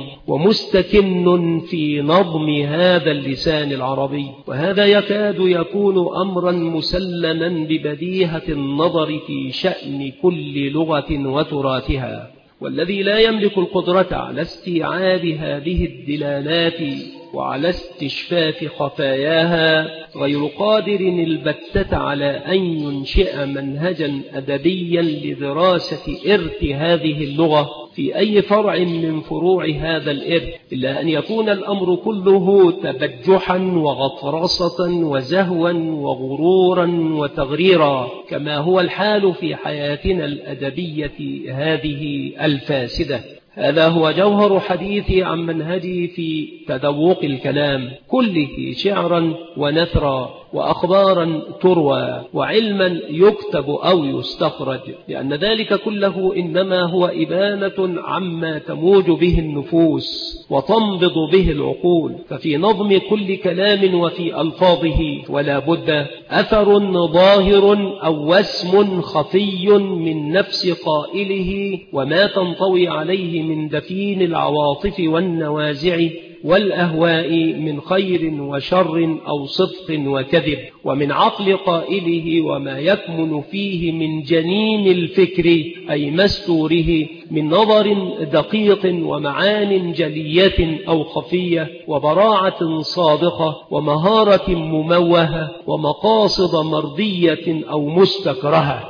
ومستكن في نظم هذا اللسان العربي. وهذا يكاد يكون أمرا مسلما ببديهة النظر في شأن كل لغة وتراثها، والذي لا يملك القدرة على استيعاب هذه الدلالات وعلى استشفاف خفاياها غير قادر البتة على أن ينشئ منهجا أدبيا لدراسة إرث هذه اللغة في أي فرع من فروع هذا الإرث، إلا أن يكون الأمر كله تبجحا وغطرسة وزهوا وغرورا وتغريرا، كما هو الحال في حياتنا الأدبية هذه الفاسدة. هذا هو جوهر حديثي عن منهجي في تذوق الكلام كله، شعرا ونثرا وأخبارا تروى وعلما يكتب أو يستخرج، لأن ذلك كله إنما هو إبانة عما تموج به النفوس وتنبض به العقول. ففي نظم كل كلام وفي ألفاظه ولا بد أثر ظاهر أو وسم خفي من نفس قائله وما تنطوي عليه من دفين العواطف والنوازع والأهواء من خير وشر أو صدق وكذب، ومن عقل قائله وما يكمن فيه من جنين الفكر أي مستوره من نظر دقيق ومعان جلية أو خفية وبراعة صادقة ومهارة مموهة ومقاصد مرضية أو مستكرهة.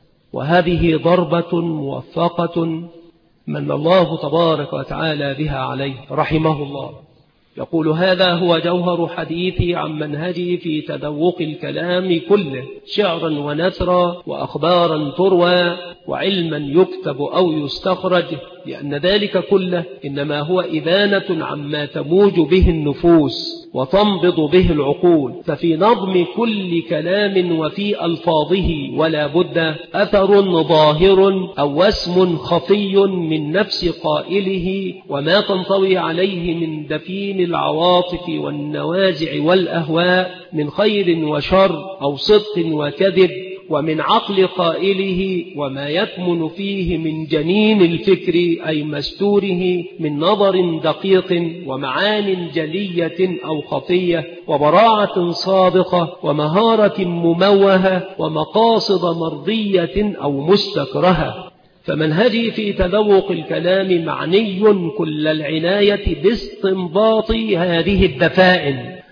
وهذه ضربة موفقة من الله تبارك وتعالى بها عليه رحمه الله. يقول: هذا هو جوهر حديثي عن منهجي في تذوق الكلام كله، شعرا ونثرا وأخبارا تروى وعلما يكتب أو يستخرج، لأن ذلك كله إنما هو إبانة عما تموج به النفوس وتنبض به العقول. ففي نظم كل كلام وفي ألفاظه ولا بد أثر ظاهر أو وسم خفي من نفس قائله وما تنطوي عليه من دفين العواطف والنوازع والأهواء من خير وشر أو صدق وكذب، ومن عقل قائله وما يكمن فيه من جنين الفكر أي مستوره من نظر دقيق ومعان جلية أو خفية وبراعة صادقة ومهارة مموهة ومقاصد مرضية أو مستكرهة. فمنهجي في تذوق الكلام معني كل العناية باستنباط هذه الدفائن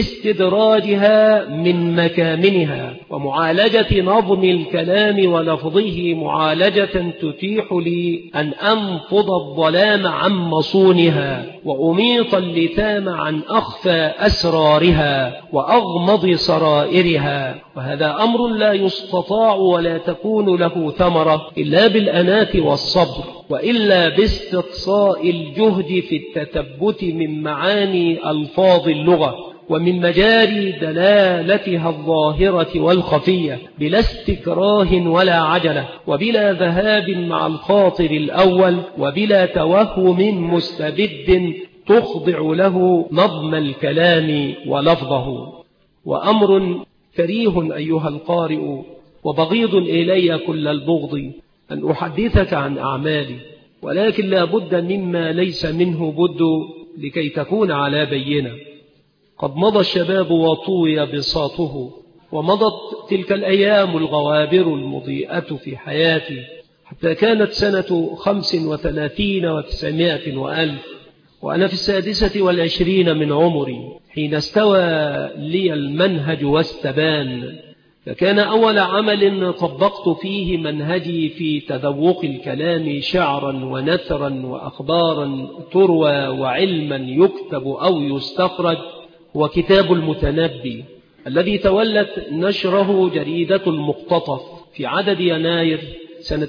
وباستدراجها من مكامنها ومعالجة نظم الكلام ولفظه معالجة تتيح لي أن أنفض الظلام عن مصونها وأميط اللثام عن أخفى أسرارها وأغمض سرائرها. وهذا أمر لا يستطاع ولا تكون له ثمرة إلا بالأنات والصبر، وإلا باستقصاء الجهد في التثبت من معاني ألفاظ اللغة ومن مجاري دلالتها الظاهرة والخفية بلا استكراه ولا عجلة وبلا ذهاب مع الخاطر الأول وبلا توهم مستبد تخضع له نظم الكلام ولفظه. وأمر كريه أيها القارئ وبغيض إلي كل البغض أن أحدثك عن أعمالي، ولكن لا بد مما ليس منه بد لكي تكون على بينة. قد مضى الشباب وطوي بساطه، ومضت تلك الأيام الغوابر المضيئة في حياتي، حتى كانت سنة 35 و900 وألف، وأنا في 26 من عمري حين استوى لي المنهج واستبان. فكان أول عمل طبقت فيه منهجي في تذوق الكلام شعرا ونثرا وأخبارا تروى وعلما يكتب أو يستخرج هو كتاب المتنبي، الذي تولت نشره جريدة المقتطف في عدد يناير سنة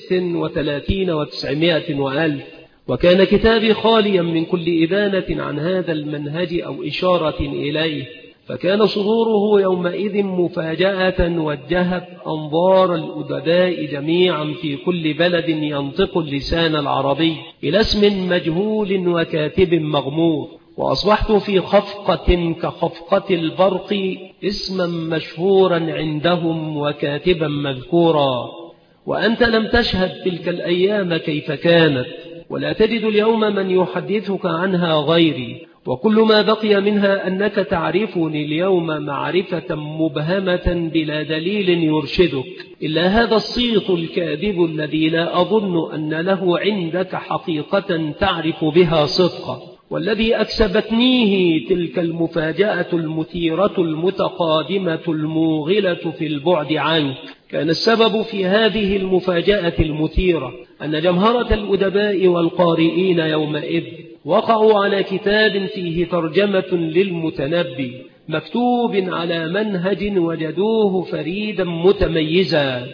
36 و900 وألف. وكان كتابي خاليا من كل إبانة عن هذا المنهج أو إشارة إليه، فكان صدوره يومئذ مفاجأة وجهت أنظار الأدباء جميعا في كل بلد ينطق اللسان العربي إلى اسم مجهول وكاتب مغمور. وأصبحت في خفقة كخفقة البرق اسما مشهورا عندهم وكاتبا مذكورا. وأنت لم تشهد تلك الأيام كيف كانت، ولا تجد اليوم من يحدثك عنها غيري، وكل ما بقي منها أنك تعرفني اليوم معرفة مبهمة بلا دليل يرشدك، إلا هذا الصيت الكاذب الذي لا أظن أن له عندك حقيقة تعرف بها صدقا، والذي أكسبتنيه تلك المفاجأة المثيرة المتقادمة الموغلة في البعد عنك. كان السبب في هذه المفاجأة المثيرة أن جمهرة الأدباء والقارئين يومئذ وقعوا على كتاب فيه ترجمة للمتنبي مكتوب على منهج وجدوه فريدا متميزا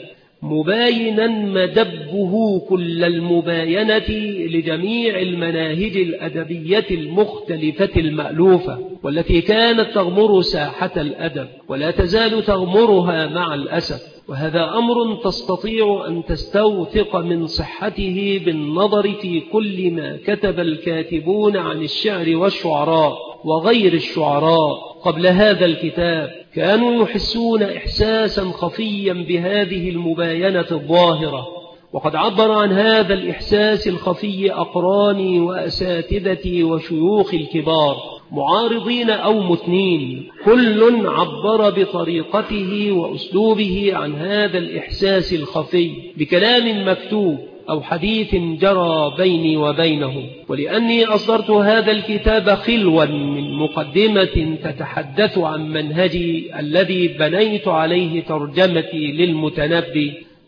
مباينا مدبه كل المباينة لجميع المناهج الأدبية المختلفة المألوفة، والتي كانت تغمر ساحة الأدب ولا تزال تغمرها مع الأسف. وهذا أمر تستطيع أن تستوثق من صحته بالنظر في كل ما كتب الكاتبون عن الشعر والشعراء وغير الشعراء قبل هذا الكتاب. كانوا يحسون إحساسا خفيا بهذه المباينة الظاهرة، وقد عبر عن هذا الإحساس الخفي أقراني وأساتذتي وشيوخ الكبار معارضين أو متنين، كل عبر بطريقته وأسلوبه عن هذا الإحساس الخفي بكلام مكتوب أو حديث جرى بيني وبينهم. ولأني أصدرت هذا الكتاب خلوا من مقدمة تتحدث عن منهجي الذي بنيت عليه ترجمتي للمتنبي،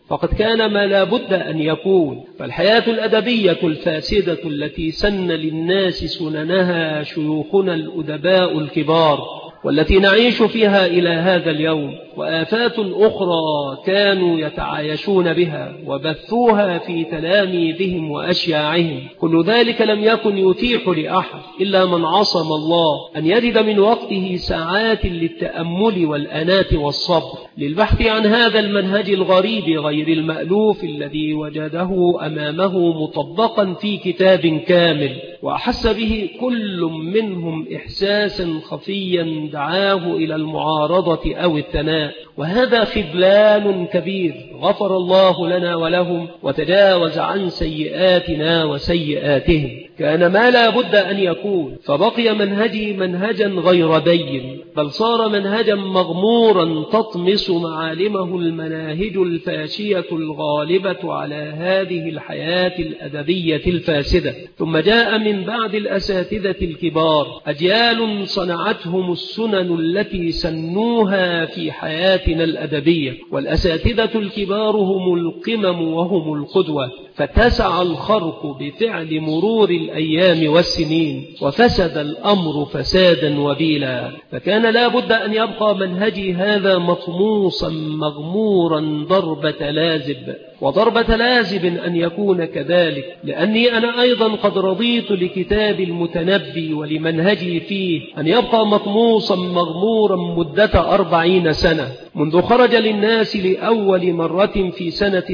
فقد كان ما لا بد أن يكون. فالحياة الأدبية الفاسدة التي سن للناس سننها شيوخنا الأدباء الكبار والتي نعيش فيها إلى هذا اليوم، وآفات أخرى كانوا يتعايشون بها وبثوها في تلاميذهم وأشياعهم، كل ذلك لم يكن يتيح لأحد إلا من عصم الله أن يجد من وقته ساعات للتأمل والأنات والصبر للبحث عن هذا المنهج الغريب غير المألوف الذي وجده أمامه مطبقا في كتاب كامل، وأحس به كل منهم إحساسا خفيا دعاه إلى المعارضة أو الثناء، وهذا خذلان كبير غفر الله لنا ولهم وتجاوز عن سيئاتنا وسيئاتهم. كان ما لا بد أن يكون، فبقي منهجي منهجا غير بين، بل صار منهجا مغمورا تطمس معالمه المناهج الفاشية الغالبة على هذه الحياة الأدبية الفاسدة. ثم جاء من بعد الأساتذة الكبار أجيال صنعتهم السنن التي سنوها في حياتنا الأدبية، والأساتذة الكبار هم القمم وهم القدوة، فتسع الخرق بفعل مرور الأيام والسنين، وفسد الأمر فسادا وبيلا. فكان لا بد أن يبقى منهجي هذا مطموسا مغمورا ضربة لازب، وضربة لازب أن يكون كذلك، لأني أنا أيضا قد رضيت لكتاب المتنبي ولمنهجي فيه أن يبقى مطموسا مغمورا مدة 40 سنة، منذ خرج للناس لأول مرة في سنة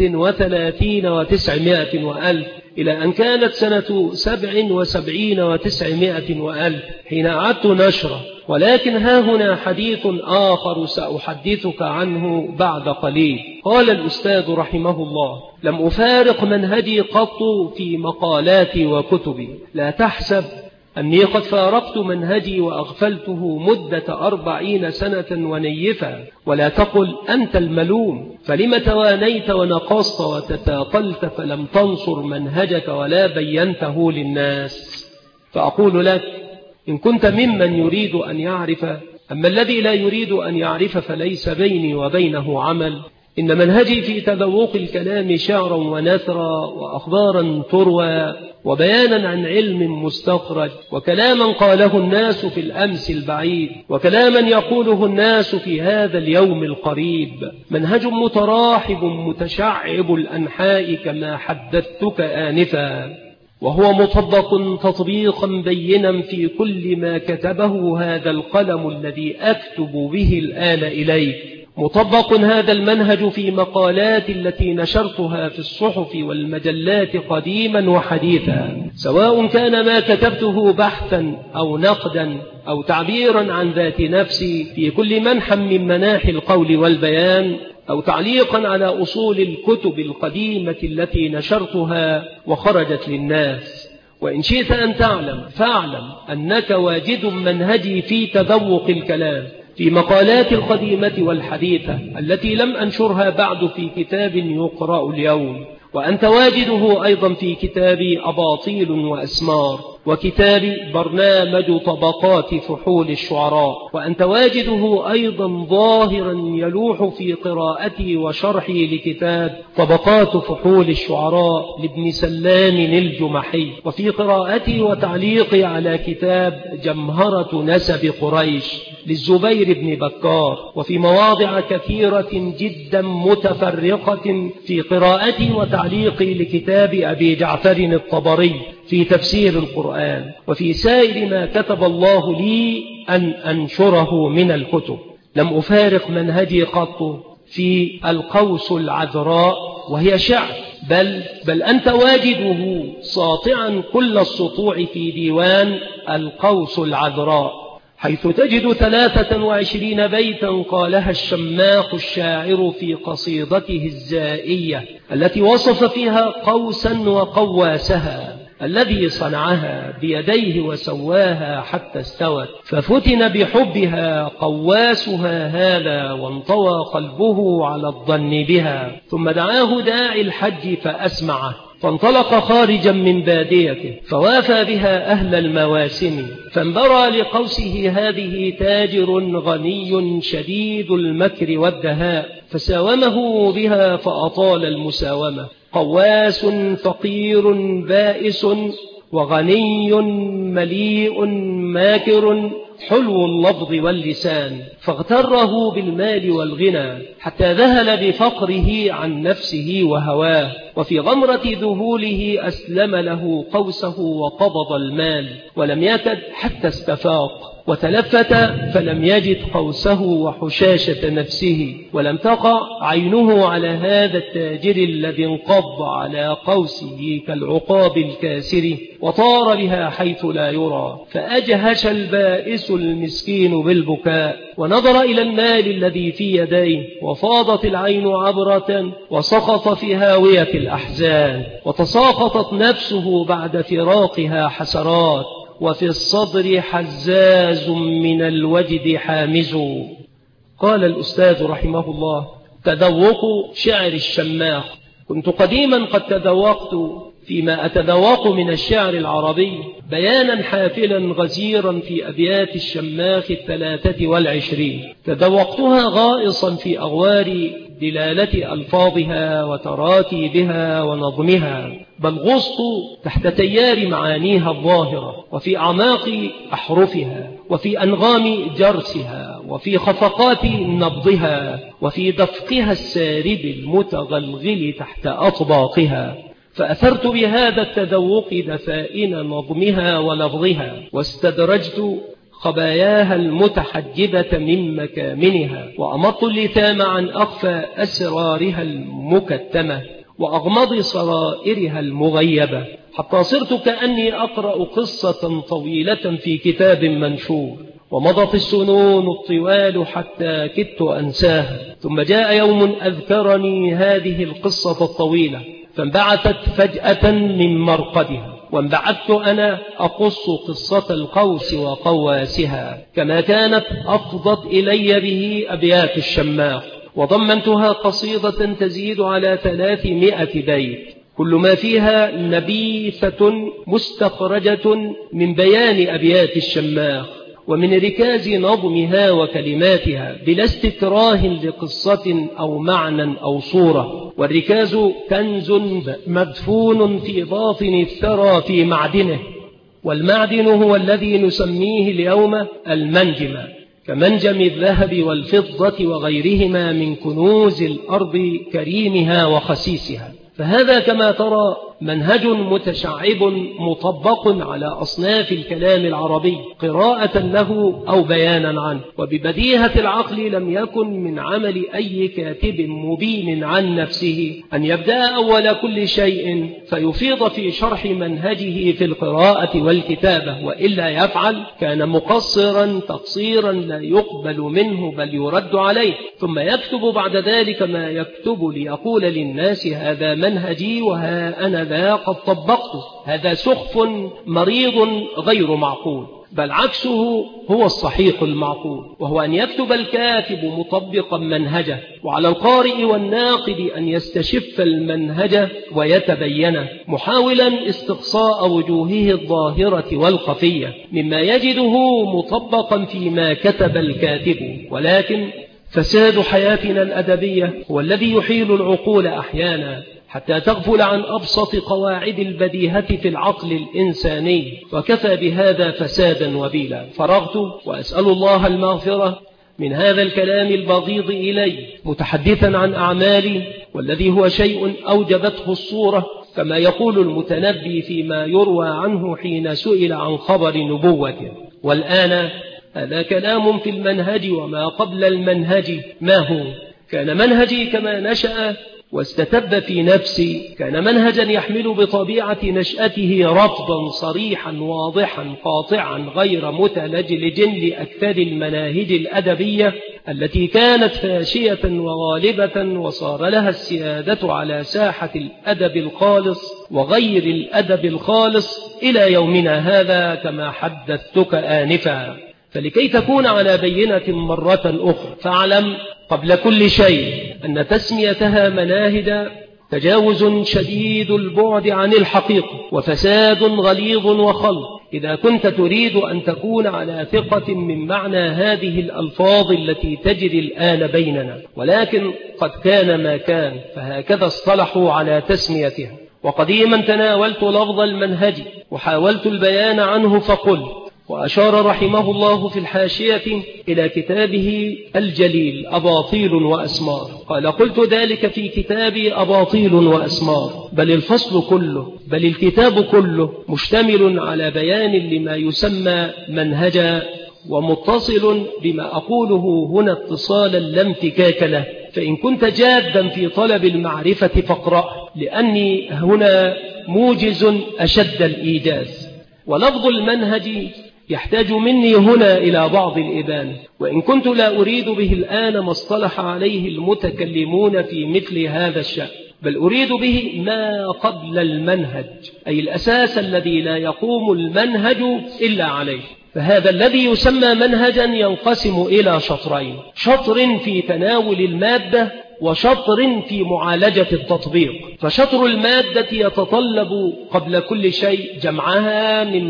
36 و900 وألف، إلى أن كانت سنة 77 و900 وألف حين أعدت نشره. ولكن ها هنا حديث آخر سأحدثك عنه بعد قليل. قال الأستاذ رحمه الله: لم أفارق منهجي قط في مقالاتي وكتبي، لا تحسب أني قد فارقت منهجي وأغفلته مدة 40 سنة ونيفا، ولا تقل أنت الملوم، فلم توانيت ونقصت وتتاقلت فلم تنصر منهجك ولا بينته للناس. فأقول لك: إن كنت ممن يريد أن يعرف، أما الذي لا يريد أن يعرف فليس بيني وبينه عمل. إن منهجي في تذوق الكلام شعرا ونثرا وأخبارا تروى وبيانا عن علم مستخرج، وكلاما قاله الناس في الأمس البعيد، وكلاما يقوله الناس في هذا اليوم القريب، منهج متراحب متشعب الأنحاء كما حدثتك آنفا، وهو مطبق تطبيقا بينا في كل ما كتبه هذا القلم الذي أكتب به الآن إليك. مطبق هذا المنهج في مقالات التي نشرتها في الصحف والمجلات قديما وحديثا، سواء كان ما كتبته بحثا أو نقدا أو تعبيرا عن ذات نفسي في كل منحى من مناحي القول والبيان، أو تعليقا على أصول الكتب القديمة التي نشرتها وخرجت للناس. وإن شئت أن تعلم فاعلم أنك واجد منهجي في تذوق الكلام في مقالات القديمة والحديثة التي لم أنشرها بعد في كتاب يقرأ اليوم، وأنت واجده أيضا في كتاب أباطيل وأسمار، وكتاب برنامج طبقات فحول الشعراء، وأنت واجده أيضا ظاهرا يلوح في قراءتي وشرحي لكتاب طبقات فحول الشعراء لابن سلام الجمحي، وفي قراءتي وتعليقي على كتاب جمهرة نسب قريش للزبير بن بكار، وفي مواضع كثيرة جدا متفرقة في قراءتي وتعليقي لكتاب أبي جعفر الطبري في تفسير القرآن، وفي سائر ما كتب الله لي أن أنشره من الكتب. لم أفارق منهجي قط في القوس العذراء وهي شعر، بل أنت واجده ساطعا كل السطوع في ديوان القوس العذراء، حيث تجد 23 بيتا قالها الشماخ الشاعر في قصيدته الزائية التي وصف فيها قوسا وقواسها الذي صنعها بيديه وسواها حتى استوت، ففتن بحبها قواسها هذا وانطوى قلبه على الظن بها، ثم دعاه داعي الحج فأسمعه، فانطلق خارجا من باديته فوافى بها أهل المواسم، فانبرى لقوسه هذه تاجر غني شديد المكر والدهاء، فساومه بها فأطال المساومة. قواس فقير بائس وغني مليء ماكر حلو اللفظ واللسان، فاغتره بالمال والغنى حتى ذهل بفقره عن نفسه وهواه، وفي غمرة ذهوله أسلم له قوسه وقبض المال، ولم يكد حتى استفاق وتلفت فلم يجد قوسه وحشاشة نفسه، ولم تقع عينه على هذا التاجر الذي انقض على قوسه كالعقاب الكاسر وطار بها حيث لا يرى، فأجهش البائس المسكين بالبكاء ونظر إلى المال الذي في يديه وفاضت العين عبرة وسقط في هاوية الأحزان، وتساقطت نفسه بعد فراقها حسرات، وفي الصدر حزاز من الوجد حامز. قال الأستاذ رحمه الله: تذوق شعر الشماخ. كنت قديما قد تذوقت فيما أتذوق من الشعر العربي بيانا حافلا غزيرا في أبيات الشماخ 23، تذوقتها غائصا في أغوار دلالة ألفاظها وتراتيبها ونظمها، بل غصت تحت تيار معانيها الظاهرة، وفي أعماق أحرفها، وفي أنغام جرسها، وفي خفقات نبضها، وفي دفقها السارب المتغلغل تحت أطباقها، فأثرت بهذا التذوق دفائن نظمها ولفظها، واستدرجت خباياها المتحجبة من مكامنها، وأمط اللثام عن أخفى أسرارها المكتمة وأغمض سرائرها المغيبة، حتى صرت كأني أقرأ قصة طويلة في كتاب منشور، ومضت السنون الطوال حتى كدت أنساها، ثم جاء يوم أذكرني هذه القصة الطويلة فانبعثت فجأة من مرقدها، وانبعثت أنا أقص قصة القوس وقواسها كما كانت أفضت إلي به أبيات الشماخ، وضمنتها قصيدة تزيد على 300 بيت، كل ما فيها نبيثة مستخرجة من بيان أبيات الشماخ ومن ركاز نظمها وكلماتها بلا استكراه لقصة أو معنى أو صورة، والركاز كنز مدفون في باطن الثرى في معدنه، والمعدن هو الذي نسميه اليوم المنجم، كمنجم الذهب والفضة وغيرهما من كنوز الأرض كريمها وخسيسها. فهذا كما ترى منهج متشعب مطبق على أصناف الكلام العربي قراءة له أو بيانا عنه، وببديهة العقل لم يكن من عمل أي كاتب مبين عن نفسه أن يبدأ أول كل شيء فيفيض في شرح منهجه في القراءة والكتابة، وإلا يفعل كان مقصرا تقصيرا لا يقبل منه بل يرد عليه، ثم يكتب بعد ذلك ما يكتب ليقول للناس هذا منهجي وها أنا ذا قد طبقته. هذا سخف مريض غير معقول، بل عكسه هو الصحيح المعقول، وهو أن يكتب الكاتب مطبقا منهجه، وعلى القارئ والناقد أن يستشف المنهج ويتبينه، محاولا استقصاء وجوهه الظاهرة والخفية مما يجده مطبقا فيما كتب الكاتب. ولكن فساد حياتنا الأدبية هو الذي يحيل العقول أحيانا حتى تغفل عن أبسط قواعد البديهة في العقل الإنساني، وكفى بهذا فسادا وبيلا. فرغت وأسأل الله المغفرة من هذا الكلام البغيض إلي، متحدثا عن أعمالي والذي هو شيء أوجبته الصورة، كما يقول المتنبي فيما يروى عنه حين سئل عن خبر نبوته. والآن هذا كلام في المنهج وما قبل المنهج. ما هو؟ كان منهجي كما نشأ واستتب في نفسي، كان منهجا يحمل بطبيعة نشأته رفضا صريحا واضحا قاطعا غير متلجلج لأكثر المناهج الأدبية التي كانت فاشية وغالبة وصار لها السيادة على ساحة الأدب الخالص وغير الأدب الخالص إلى يومنا هذا كما حدثتك آنفا. فلكي تكون على بينة مرة أخرى، فاعلم قبل كل شيء أن تسميتها مناهج تجاوز شديد البعد عن الحقيقة، وفساد غليظ وخلط. إذا كنت تريد أن تكون على ثقة من معنى هذه الألفاظ التي تجري الآن بيننا، ولكن قد كان ما كان، فهكذا اصطلحوا على تسميتها. وقديما تناولت لفظ المنهج وحاولت البيان عنه فقلت، وأشار رحمه الله في الحاشية إلى كتابه الجليل أباطيل وأسمار، قال: قلت ذلك في كتابي أباطيل وأسمار، بل الفصل كله، بل الكتاب كله مشتمل على بيان لما يسمى منهجا، ومتصل بما أقوله هنا اتصالا لا امتكاك له. فإن كنت جادا في طلب المعرفة فاقرأ، لأني هنا موجز أشد الإيجاز. ولفظ المنهج يحتاج مني هنا إلى بعض الإبانة، وإن كنت لا أريد به الآن ما اصطلح عليه المتكلمون في مثل هذا الشأن، بل أريد به ما قبل المنهج، أي الأساس الذي لا يقوم المنهج إلا عليه. فهذا الذي يسمى منهجا ينقسم إلى شطرين: شطر في تناول المادة، وشطر في معالجة التطبيق. فشطر المادة يتطلب قبل كل شيء جمعها من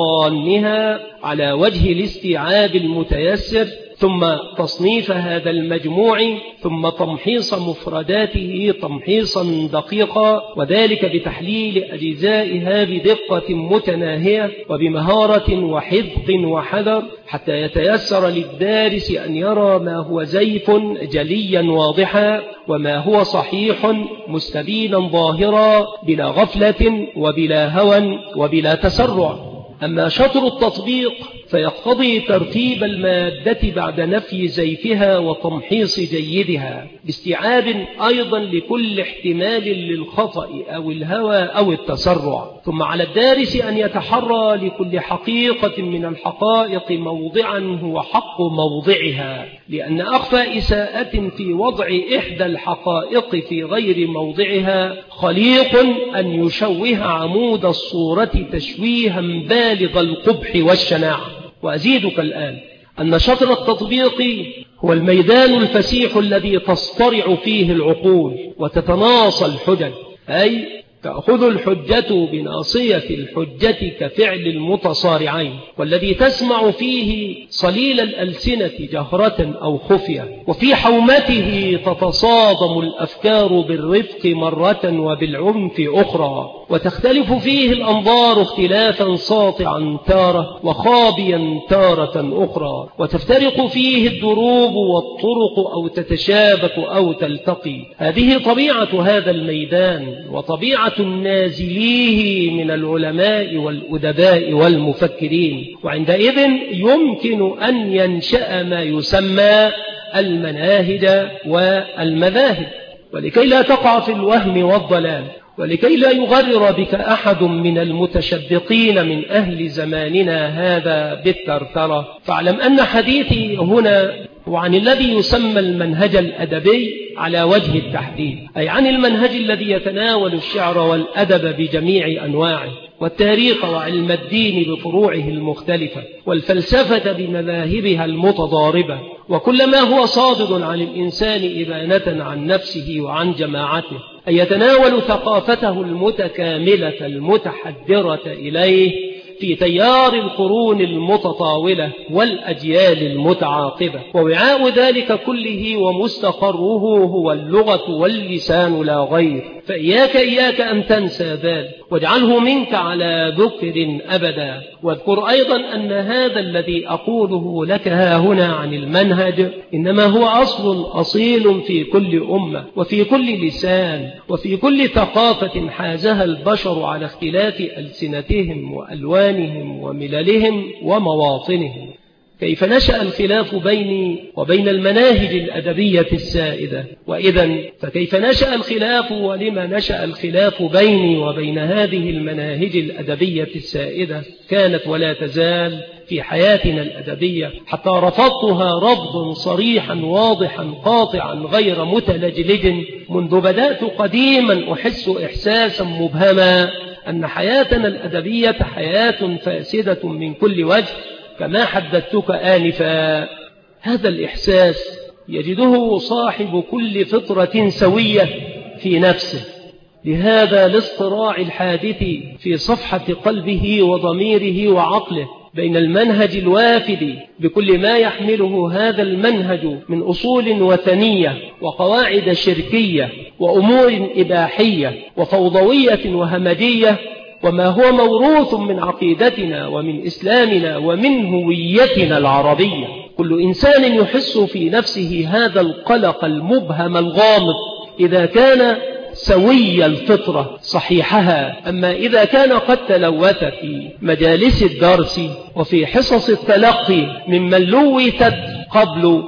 مضانها على وجه الاستيعاب المتيسر، ثم تصنيف هذا المجموع، ثم تمحيص مفرداته تمحيصا دقيقا، وذلك بتحليل أجزائها بدقة متناهية وبمهارة وحذق وحذر، حتى يتيسر للدارس أن يرى ما هو زيف جليا واضحا، وما هو صحيح مستبينا ظاهرا، بلا غفلة وبلا هوى وبلا تسرع. أما شطر التطبيق فيقتضي ترتيب المادة بعد نفي زيفها وتمحيص جيدها، باستيعاب أيضا لكل احتمال للخطأ أو الهوى أو التسرع. ثم على الدارس أن يتحرى لكل حقيقة من الحقائق موضعا هو حق موضعها، لأن أخفى إساءة في وضع إحدى الحقائق في غير موضعها خليق أن يشوه عمود الصورة تشويها بالغ القبح والشناعة. وأزيدك الآن أن شطر التطبيق هو الميدان الفسيح الذي تصطرع فيه العقول وتتناصى الحجج، أي تأخذ الحجة بناصية الحجة كفعل المتصارعين، والذي تسمع فيه صليل الألسنة جهرة أو خفية، وفي حومته تتصادم الأفكار بالرفق مرة وبالعنف أخرى، وتختلف فيه الأنظار اختلافا ساطعا تارة وخابيا تارة أخرى، وتفترق فيه الدروب والطرق أو تتشابك أو تلتقي. هذه طبيعة هذا الميدان، وطبيعة النازليه من العلماء والأدباء والمفكرين، وعندئذ يمكن أن ينشأ ما يسمى المناهج والمذاهب. ولكي لا تقع في الوهم والضلال، ولكي لا يغرر بك أحد من المتشدقين من أهل زماننا هذا بالترترة، فاعلم أن حديثي هنا وعن الذي يسمى المنهج الأدبي على وجه التحديد، أي عن المنهج الذي يتناول الشعر والأدب بجميع أنواعه، والتاريخ وعلم الدين بفروعه المختلفة، والفلسفة بمذاهبها المتضاربة، وكل ما هو صادر عن الإنسان إبانة عن نفسه وعن جماعته، أي يتناول ثقافته المتكاملة المتحدرة إليه في تيار القرون المتطاولة والأجيال المتعاقبة. ووعاء ذلك كله ومستقره هو اللغة واللسان لا غير. فإياك أن تنسى ذلك، واجعله منك على ذكر أبدا. واذكر أيضا أن هذا الذي أقوله لك ها هنا عن المنهج إنما هو أصل أصيل في كل أمة وفي كل لسان وفي كل ثقافة حازها البشر على اختلاف ألسنتهم وألوانهم ومللهم ومواطنهم. كيف نشأ الخلاف بيني وبين المناهج الأدبية السائدة؟ وإذن فكيف نشأ الخلاف ولما نشأ الخلاف بيني وبين هذه المناهج الأدبية السائدة؟ كانت ولا تزال في حياتنا الأدبية حتى رفضتها رفضا صريحا واضحا قاطعا غير متلجلج منذ بدأت قديما أحس إحساسا مبهما أن حياتنا الأدبية حياة فاسدة من كل وجه كما حدثتك آنفا. هذا الإحساس يجده صاحب كل فطرة سوية في نفسه، لهذا الاصطراع الحادث في صفحة قلبه وضميره وعقله بين المنهج الوافد بكل ما يحمله هذا المنهج من أصول وثنية وقواعد شركية وأمور إباحية وفوضوية وهمجية، وما هو موروث من عقيدتنا ومن إسلامنا ومن هويتنا العربية. كل إنسان يحس في نفسه هذا القلق المبهم الغامض إذا كان سوي الفطرة صحيحها، أما إذا كان قد تلوث في مجالس الدرس وفي حصص التلقي ممن لوثت قبل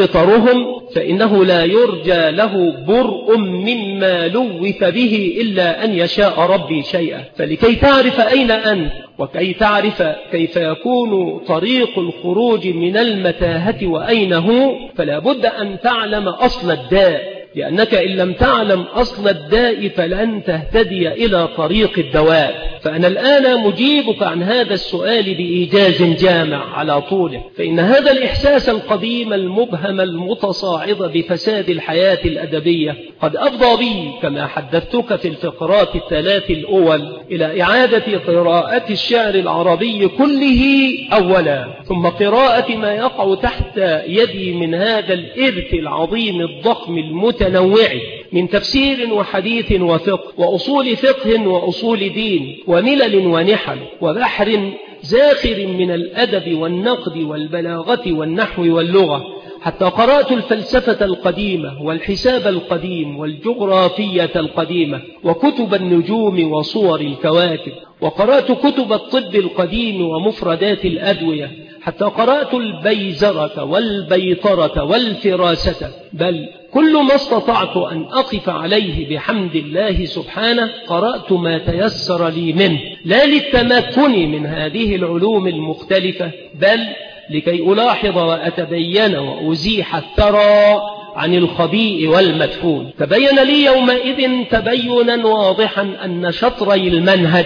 فطرهم فإنه لا يرجى له برء مما لوث به إلا أن يشاء ربي شيئا. فلكي تعرف أين أنت وكي تعرف كيف يكون طريق الخروج من المتاهة وأين هو، فلا بد أن تعلم أصل الداء، لأنك إن لم تعلم أصل الداء فلن تهتدي إلى طريق الدواء. فأنا الآن مجيبك عن هذا السؤال بإيجاز جامع على طوله، فإن هذا الإحساس القديم المبهم المتصاعد بفساد الحياة الأدبية قد أفضى بي كما حدثتك في الفقرات الثلاث الأول إلى إعادة قراءة الشعر العربي كله أولا، ثم قراءة ما يقع تحت يدي من هذا الإرث العظيم الضخم المتنوع من تفسير وحديث وفقه وأصول فقه وأصول دين وملل ونحل وبحر زاخر من الأدب والنقد والبلاغة والنحو واللغة، حتى قرأت الفلسفة القديمة والحساب القديم والجغرافية القديمة وكتب النجوم وصور الكواكب، وقرأت كتب الطب القديم ومفردات الأدوية، حتى قرأت البيزرة والبيطرة والفراسة، بل كل ما استطعت أن أقف عليه بحمد الله سبحانه قرأت ما تيسر لي منه، لا للتمكن من هذه العلوم المختلفة بل لكي ألاحظ وأتبين وأزيح الثرى عن الخبيء والمدفون. تبين لي يومئذ تبينا واضحا أن شطري المنهج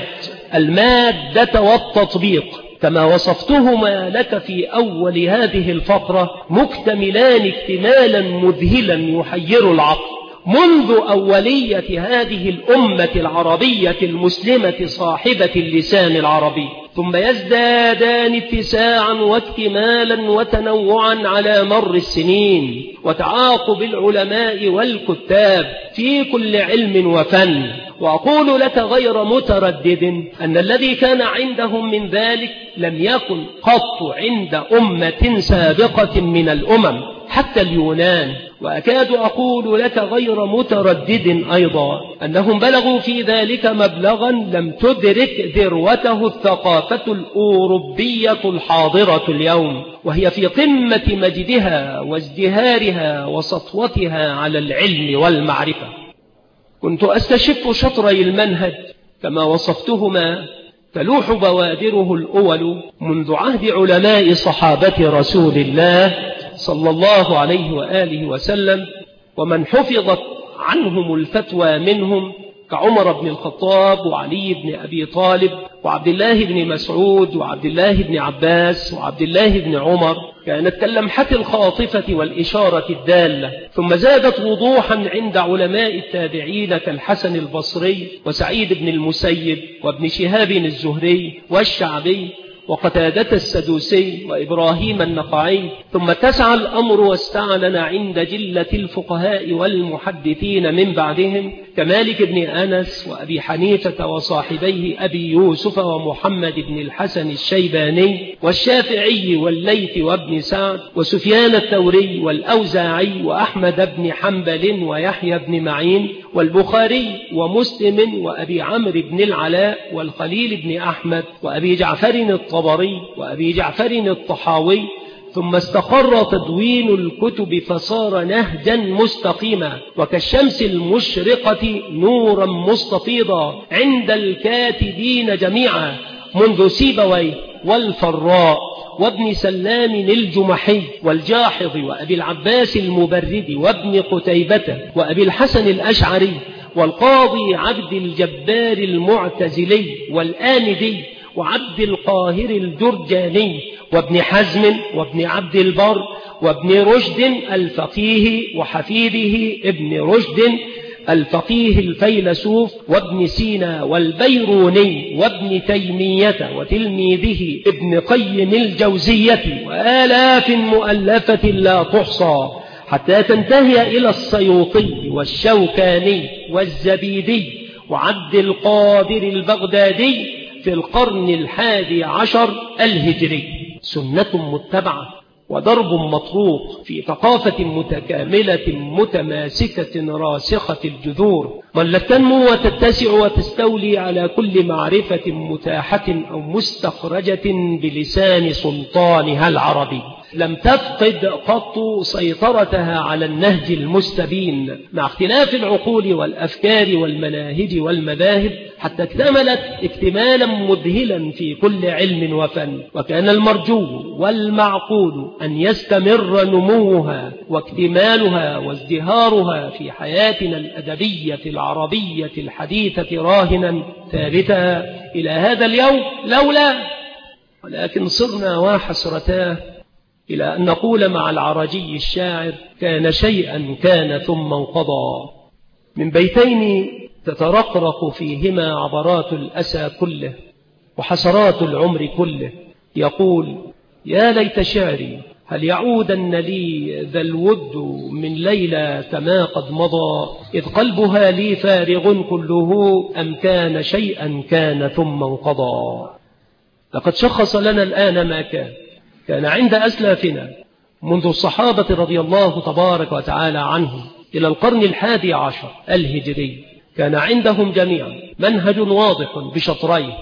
المادة والتطبيق كما وصفتهما لك في أول هذه الفقرة مكتملان اكتمالا مذهلا يحير العقل منذ أولية هذه الأمة العربية المسلمة صاحبة اللسان العربي، ثم يزدادان اتساعا واكتمالا وتنوعا على مر السنين وتعاقب العلماء والكتاب في كل علم وفن. وأقول لك غير متردد أن الذي كان عندهم من ذلك لم يكن قط عند أمة سابقة من الأمم حتى اليونان. وأكاد أقول لك غير متردد أيضا أنهم بلغوا في ذلك مبلغا لم تدرك ذروته الثقافة الأوروبية الحاضرة اليوم، وهي في قمة مجدها وازدهارها وسطوتها على العلم والمعرفة. كنت أستشف شطري المنهج كما وصفتهما تلوح بوادره الأول منذ عهد علماء صحابة رسول الله صلى الله عليه وآله وسلم، ومن حفظت عنهم الفتوى منهم كعمر بن الخطاب وعلي بن أبي طالب وعبد الله بن مسعود وعبد الله بن عباس وعبد الله بن عمر، كانت كاللمحة الخاطفة والإشارة الدالة، ثم زادت وضوحا عند علماء التابعين كالحسن البصري وسعيد بن المسيب وابن شهاب الزهري والشعبي وقتادة السدوسي وإبراهيم النخعي، ثم اتسع الأمر واستعلن عند جلة الفقهاء والمحدثين من بعدهم كمالك بن أنس وأبي حنيفة وصاحبيه أبي يوسف ومحمد بن الحسن الشيباني والشافعي والليث وابن سعد وسفيان الثوري والأوزاعي وأحمد بن حنبل ويحيى بن معين والبخاري ومسلم وأبي عمرو بن العلاء والخليل بن أحمد وأبي جعفر الطبري وأبي جعفر الطحاوي، ثم استقر تدوين الكتب فصار نهجا مستقيما وكالشمس المشرقة نورا مستفيضا عند الكاتبين جميعا منذ سيبويه والفراء وابن سلام الجمحي والجاحظ وأبي العباس المبرد وابن قتيبة وأبي الحسن الأشعري والقاضي عبد الجبار المعتزلي والآمدي وعبد القاهر الجرجاني وابن حزم وابن عبد البر وابن رشد الفقيه وحفيده ابن رشد الفقيه الفيلسوف وابن سينا والبيروني وابن تيمية وتلميذه ابن قيم الجوزية وآلاف مؤلفة لا تحصى حتى تنتهي إلى السيوطي والشوكاني والزبيدي وعبد القادر البغدادي في القرن 11 الهجري. سنة متبعة ودرب مطروق في ثقافة متكاملة متماسكة راسخة الجذور، ظلت تنمو وتتسع وتستولي على كل معرفة متاحة أو مستخرجة بلسان سلطانها العربي. لم تفقد قط سيطرتها على النهج المستبين مع اختلاف العقول والأفكار والمناهج والمذاهب، حتى اكتملت اكتمالا مذهلا في كل علم وفن. وكان المرجو والمعقول أن يستمر نموها واكتمالها وازدهارها في حياتنا الأدبية العربية الحديثة راهنا ثابتا إلى هذا اليوم، ولكن صرنا وحسرتاه إلى أن نقول مع العرجي الشاعر: كان شيئا كان ثم انقضى. من بيتين تترقرق فيهما عبرات الأسى كله وحسرات العمر كله، يقول: يا ليت شعري هل يعودن لي ذا الود من ليلى كما قد مضى، إذ قلبها لي فارغ كله، أم كان شيئا كان ثم انقضى. لقد شخص لنا الآن ما كان عند أسلافنا منذ الصحابة رضي الله تبارك وتعالى عنهم إلى القرن 11 الهجري. كان عندهم جميعا منهج واضح بشطريه: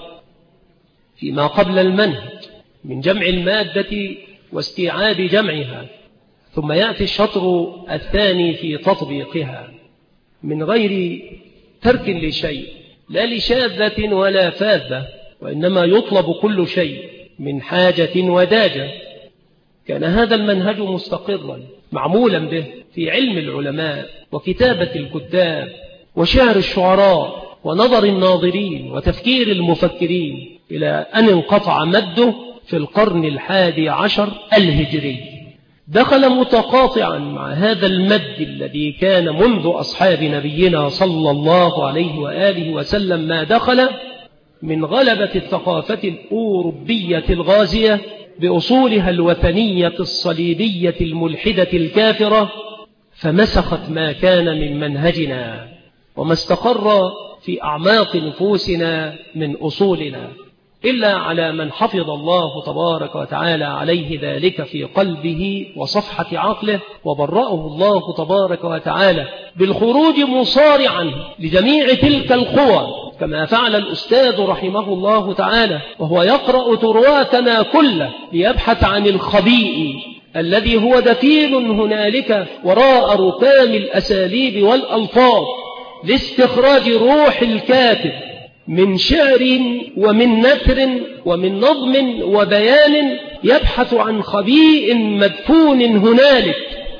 فيما قبل المنهج من جمع المادة واستيعاب جمعها، ثم يأتي الشطر الثاني في تطبيقها من غير ترك لشيء، لا لشاذة ولا فاذة، وإنما يطلب كل شيء من حاجة وداجة. كان هذا المنهج مستقرا معمولا به في علم العلماء وكتابة الكتاب وشعر الشعراء ونظر الناظرين وتفكير المفكرين، إلى أن انقطع مده في القرن 11 الهجري. دخل متقاطعا مع هذا المد الذي كان منذ أصحاب نبينا صلى الله عليه وآله وسلم ما دخل من غلبة الثقافة الأوروبية الغازية بأصولها الوثنية الصليبية الملحدة الكافرة، فمسخت ما كان من منهجنا وما استقر في أعماق نفوسنا من أصولنا، إلا على من حفظ الله تبارك وتعالى عليه ذلك في قلبه وصفحة عقله، وبرأه الله تبارك وتعالى بالخروج مصارعا لجميع تلك القوى، كما فعل الأستاذ رحمه الله تعالى وهو يقرأ تراثنا كله ليبحث عن الخبيء الذي هو دفين هنالك وراء ركام الأساليب والألفاظ لاستخراج روح الكاتب من شعر ومن نثر ومن نظم وبيان، يبحث عن خبيء مدفون هنالك،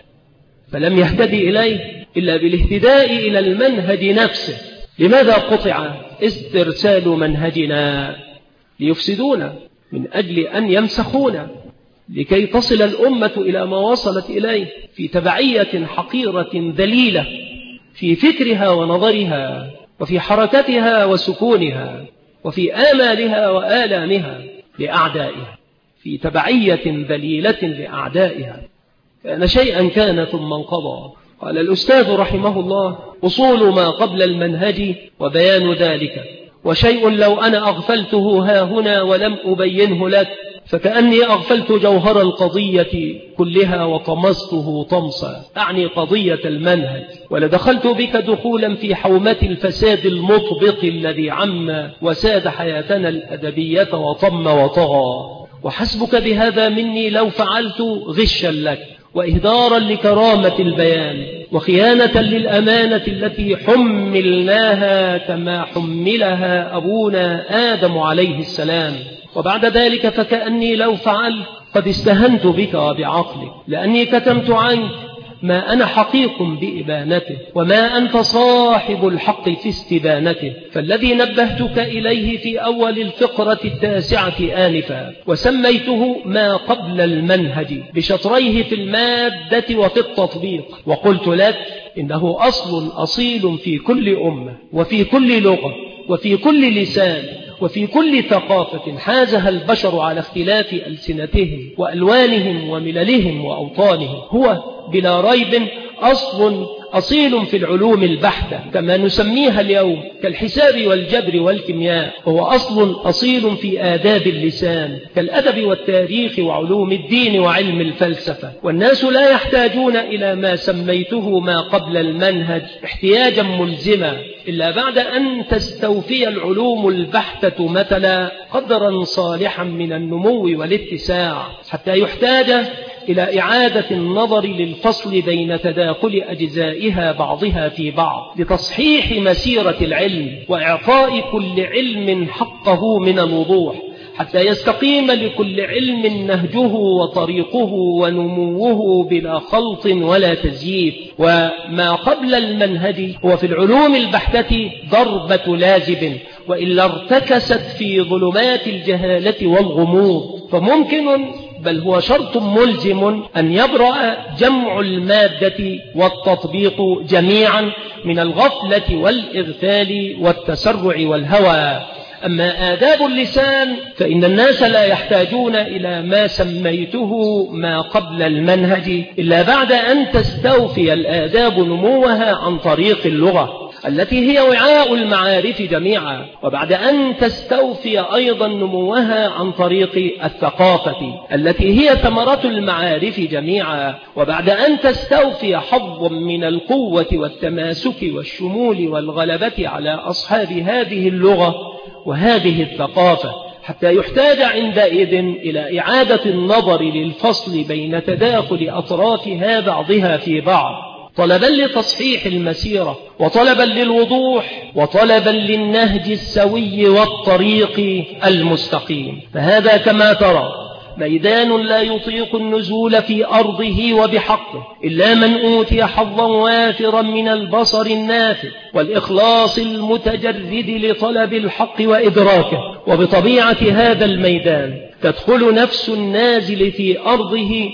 فلم يهتدي إليه إلا بالاهتداء إلى المنهج نفسه. لماذا قطع استرسال منهجنا؟ ليفسدونا من أجل أن يمسخونا، لكي تصل الأمة إلى ما وصلت إليه في تبعية حقيرة ذليلة في فكرها ونظرها وفي حركتها وسكونها وفي آمالها وآلامها لأعدائها، في تبعية ذليلة لأعدائها. كان شيئا كان ثم انقضى. قال الأستاذ رحمه الله: أصول ما قبل المنهج وبيان ذلك، وشيء لو أنا أغفلته ها هنا ولم أبينه لك فكأني أغفلت جوهر القضية كلها وطمسته طمسا، أعني قضية المنهج، ولدخلت بك دخولا في حومة الفساد المطبق الذي عم وساد حياتنا الأدبية وطم وطغى. وحسبك بهذا مني لو فعلت غشا لك وإهدارا لكرامة البيان وخيانة للأمانة التي حملناها كما حملها أبونا آدم عليه السلام. وبعد ذلك فكأني لو فعلت قد استهنت بك وبعقلك، لأني كتمت عنك ما أنا حقيق بإبانته، وما أنت صاحب الحق في استبانته. فالذي نبهتك إليه في أول الفقرة 9 آنفا وسميته ما قبل المنهج بشطريه في المادة وفي التطبيق، وقلت لك إنه أصل أصيل في كل أمة وفي كل لغة وفي كل لسان وفي كل ثقافة حازها البشر على اختلاف ألسنتهم وألوانهم ومللهم وأوطانهم، هو بلا ريب أصل أصيل في العلوم البحتة كما نسميها اليوم كالحساب والجبر والكيمياء، هو أصل أصيل في آداب اللسان كالأدب والتاريخ وعلوم الدين وعلم الفلسفة. والناس لا يحتاجون إلى ما سميته ما قبل المنهج احتياجا ملزما إلا بعد أن تستوفي العلوم البحتة مثلا قدرا صالحا من النمو والاتساع، حتى يحتاج إلى إعادة النظر للفصل بين تداخل أجزائها بعضها في بعض لتصحيح مسيرة العلم وإعطاء كل علم حقه من الوضوح، حتى يستقيم لكل علم نهجه وطريقه ونموه بلا خلط ولا تزييف. وما قبل المنهج هو في العلوم البحتة ضربة لازب، وإلا ارتكست في ظلمات الجهالة والغموض، فممكن بل هو شرط ملزم أن يبرأ جمع المادة والتطبيق جميعا من الغفلة والإغفال والتسرع والهوى. أما آداب اللسان فإن الناس لا يحتاجون إلى ما سميته ما قبل المنهج إلا بعد أن تستوفي الآداب نموها عن طريق اللغة التي هي وعاء المعارف جميعا، وبعد أن تستوفي أيضا نموها عن طريق الثقافة التي هي ثمرة المعارف جميعا، وبعد أن تستوفي حظا من القوة والتماسك والشمول والغلبة على أصحاب هذه اللغة وهذه الثقافة، حتى يحتاج عندئذ إلى إعادة النظر للفصل بين تداخل أطرافها بعضها في بعض، طلبا لتصحيح المسيرة وطلبا للوضوح وطلبا للنهج السوي والطريق المستقيم. فهذا كما ترى ميدان لا يطيق النزول في أرضه وبحقه إلا من أوتي حظا وافرا من البصر النافذ والإخلاص المتجرد لطلب الحق وإدراكه. وبطبيعة هذا الميدان تدخل نفس النازل في أرضه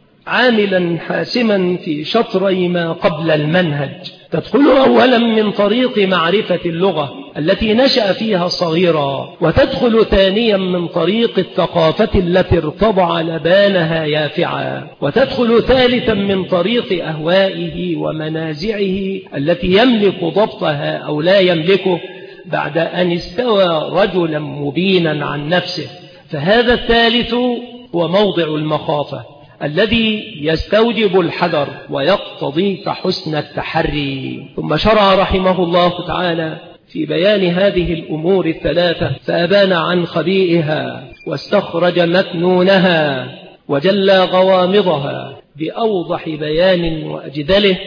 عاملا حاسما في شطري ما قبل المنهج، تدخل أولا من طريق معرفة اللغة التي نشأ فيها صغيرا، وتدخل ثانيا من طريق الثقافة التي ارتضع لبانها يافعا، وتدخل ثالثا من طريق أهوائه ومنازعه التي يملك ضبطها أو لا يملكه بعد أن استوى رجلا مبينا عن نفسه. فهذا الثالث هو موضع المخافة الذي يستوجب الحذر ويقتضي حسن التحري. ثم شرع رحمه الله تعالى في بيان هذه الأمور الثلاثة فأبان عن خبيئها واستخرج مكنونها وجلى غوامضها بأوضح بيان وأجدله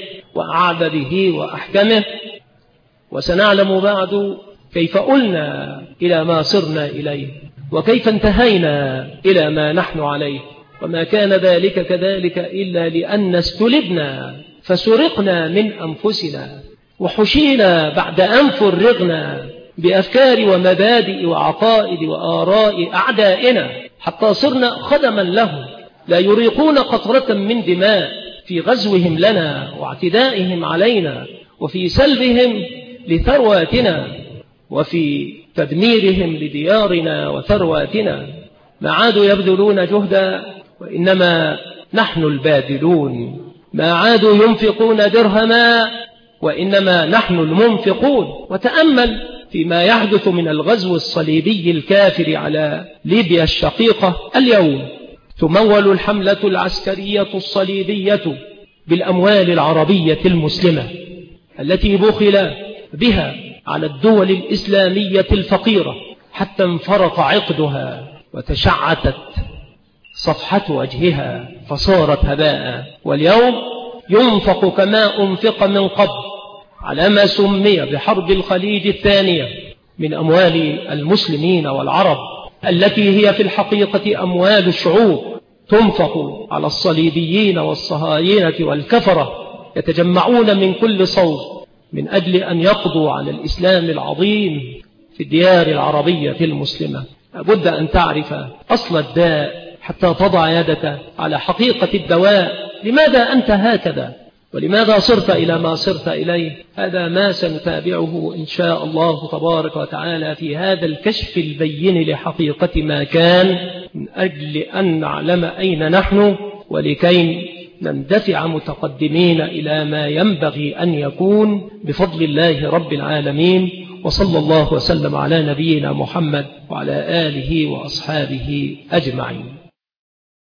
وأعبده وأحكمه. وسنعلم بعد كيف قلنا إلى ما صرنا إليه وكيف انتهينا إلى ما نحن عليه، وما كان ذلك كذلك إلا لأن استلبنا فسرقنا من أنفسنا وحشينا بعد أن فرغنا بأفكار ومبادئ وعقائد وآراء أعدائنا، حتى صرنا خدما لهم لا يريقون قطرة من دماء في غزوهم لنا واعتدائهم علينا وفي سلبهم لثرواتنا وفي تدميرهم لديارنا وثرواتنا. ما عادوا يبذلون جهدا وإنما نحن الباذلون، ما عادوا ينفقون درهما وإنما نحن المنفقون. وتأمل فيما يحدث من الغزو الصليبي الكافر على ليبيا الشقيقة. اليوم تمول الحملة العسكرية الصليبية بالأموال العربية المسلمة التي بخل بها على الدول الإسلامية الفقيرة حتى انفرط عقدها وتشعثت صفحة وجهها فصارت هباء. واليوم ينفق كما أنفق من قبل على ما سمي بحرب الخليج الثانية من أموال المسلمين والعرب التي هي في الحقيقة أموال الشعوب، تنفق على الصليبيين والصهاينة والكفرة يتجمعون من كل صوب من أجل أن يقضوا على الإسلام العظيم في الديار العربية المسلمة. لابد أن تعرف أصل الداء حتى تضع يدك على حقيقة الدواء. لماذا أنت هكذا؟ ولماذا صرت إلى ما صرت إليه؟ هذا ما سنتابعه إن شاء الله تبارك وتعالى في هذا الكشف البين لحقيقة ما كان، من أجل أن نعلم أين نحن ولكي نندفع متقدمين إلى ما ينبغي أن يكون بفضل الله رب العالمين. وصلى الله وسلم على نبينا محمد وعلى آله وأصحابه أجمعين.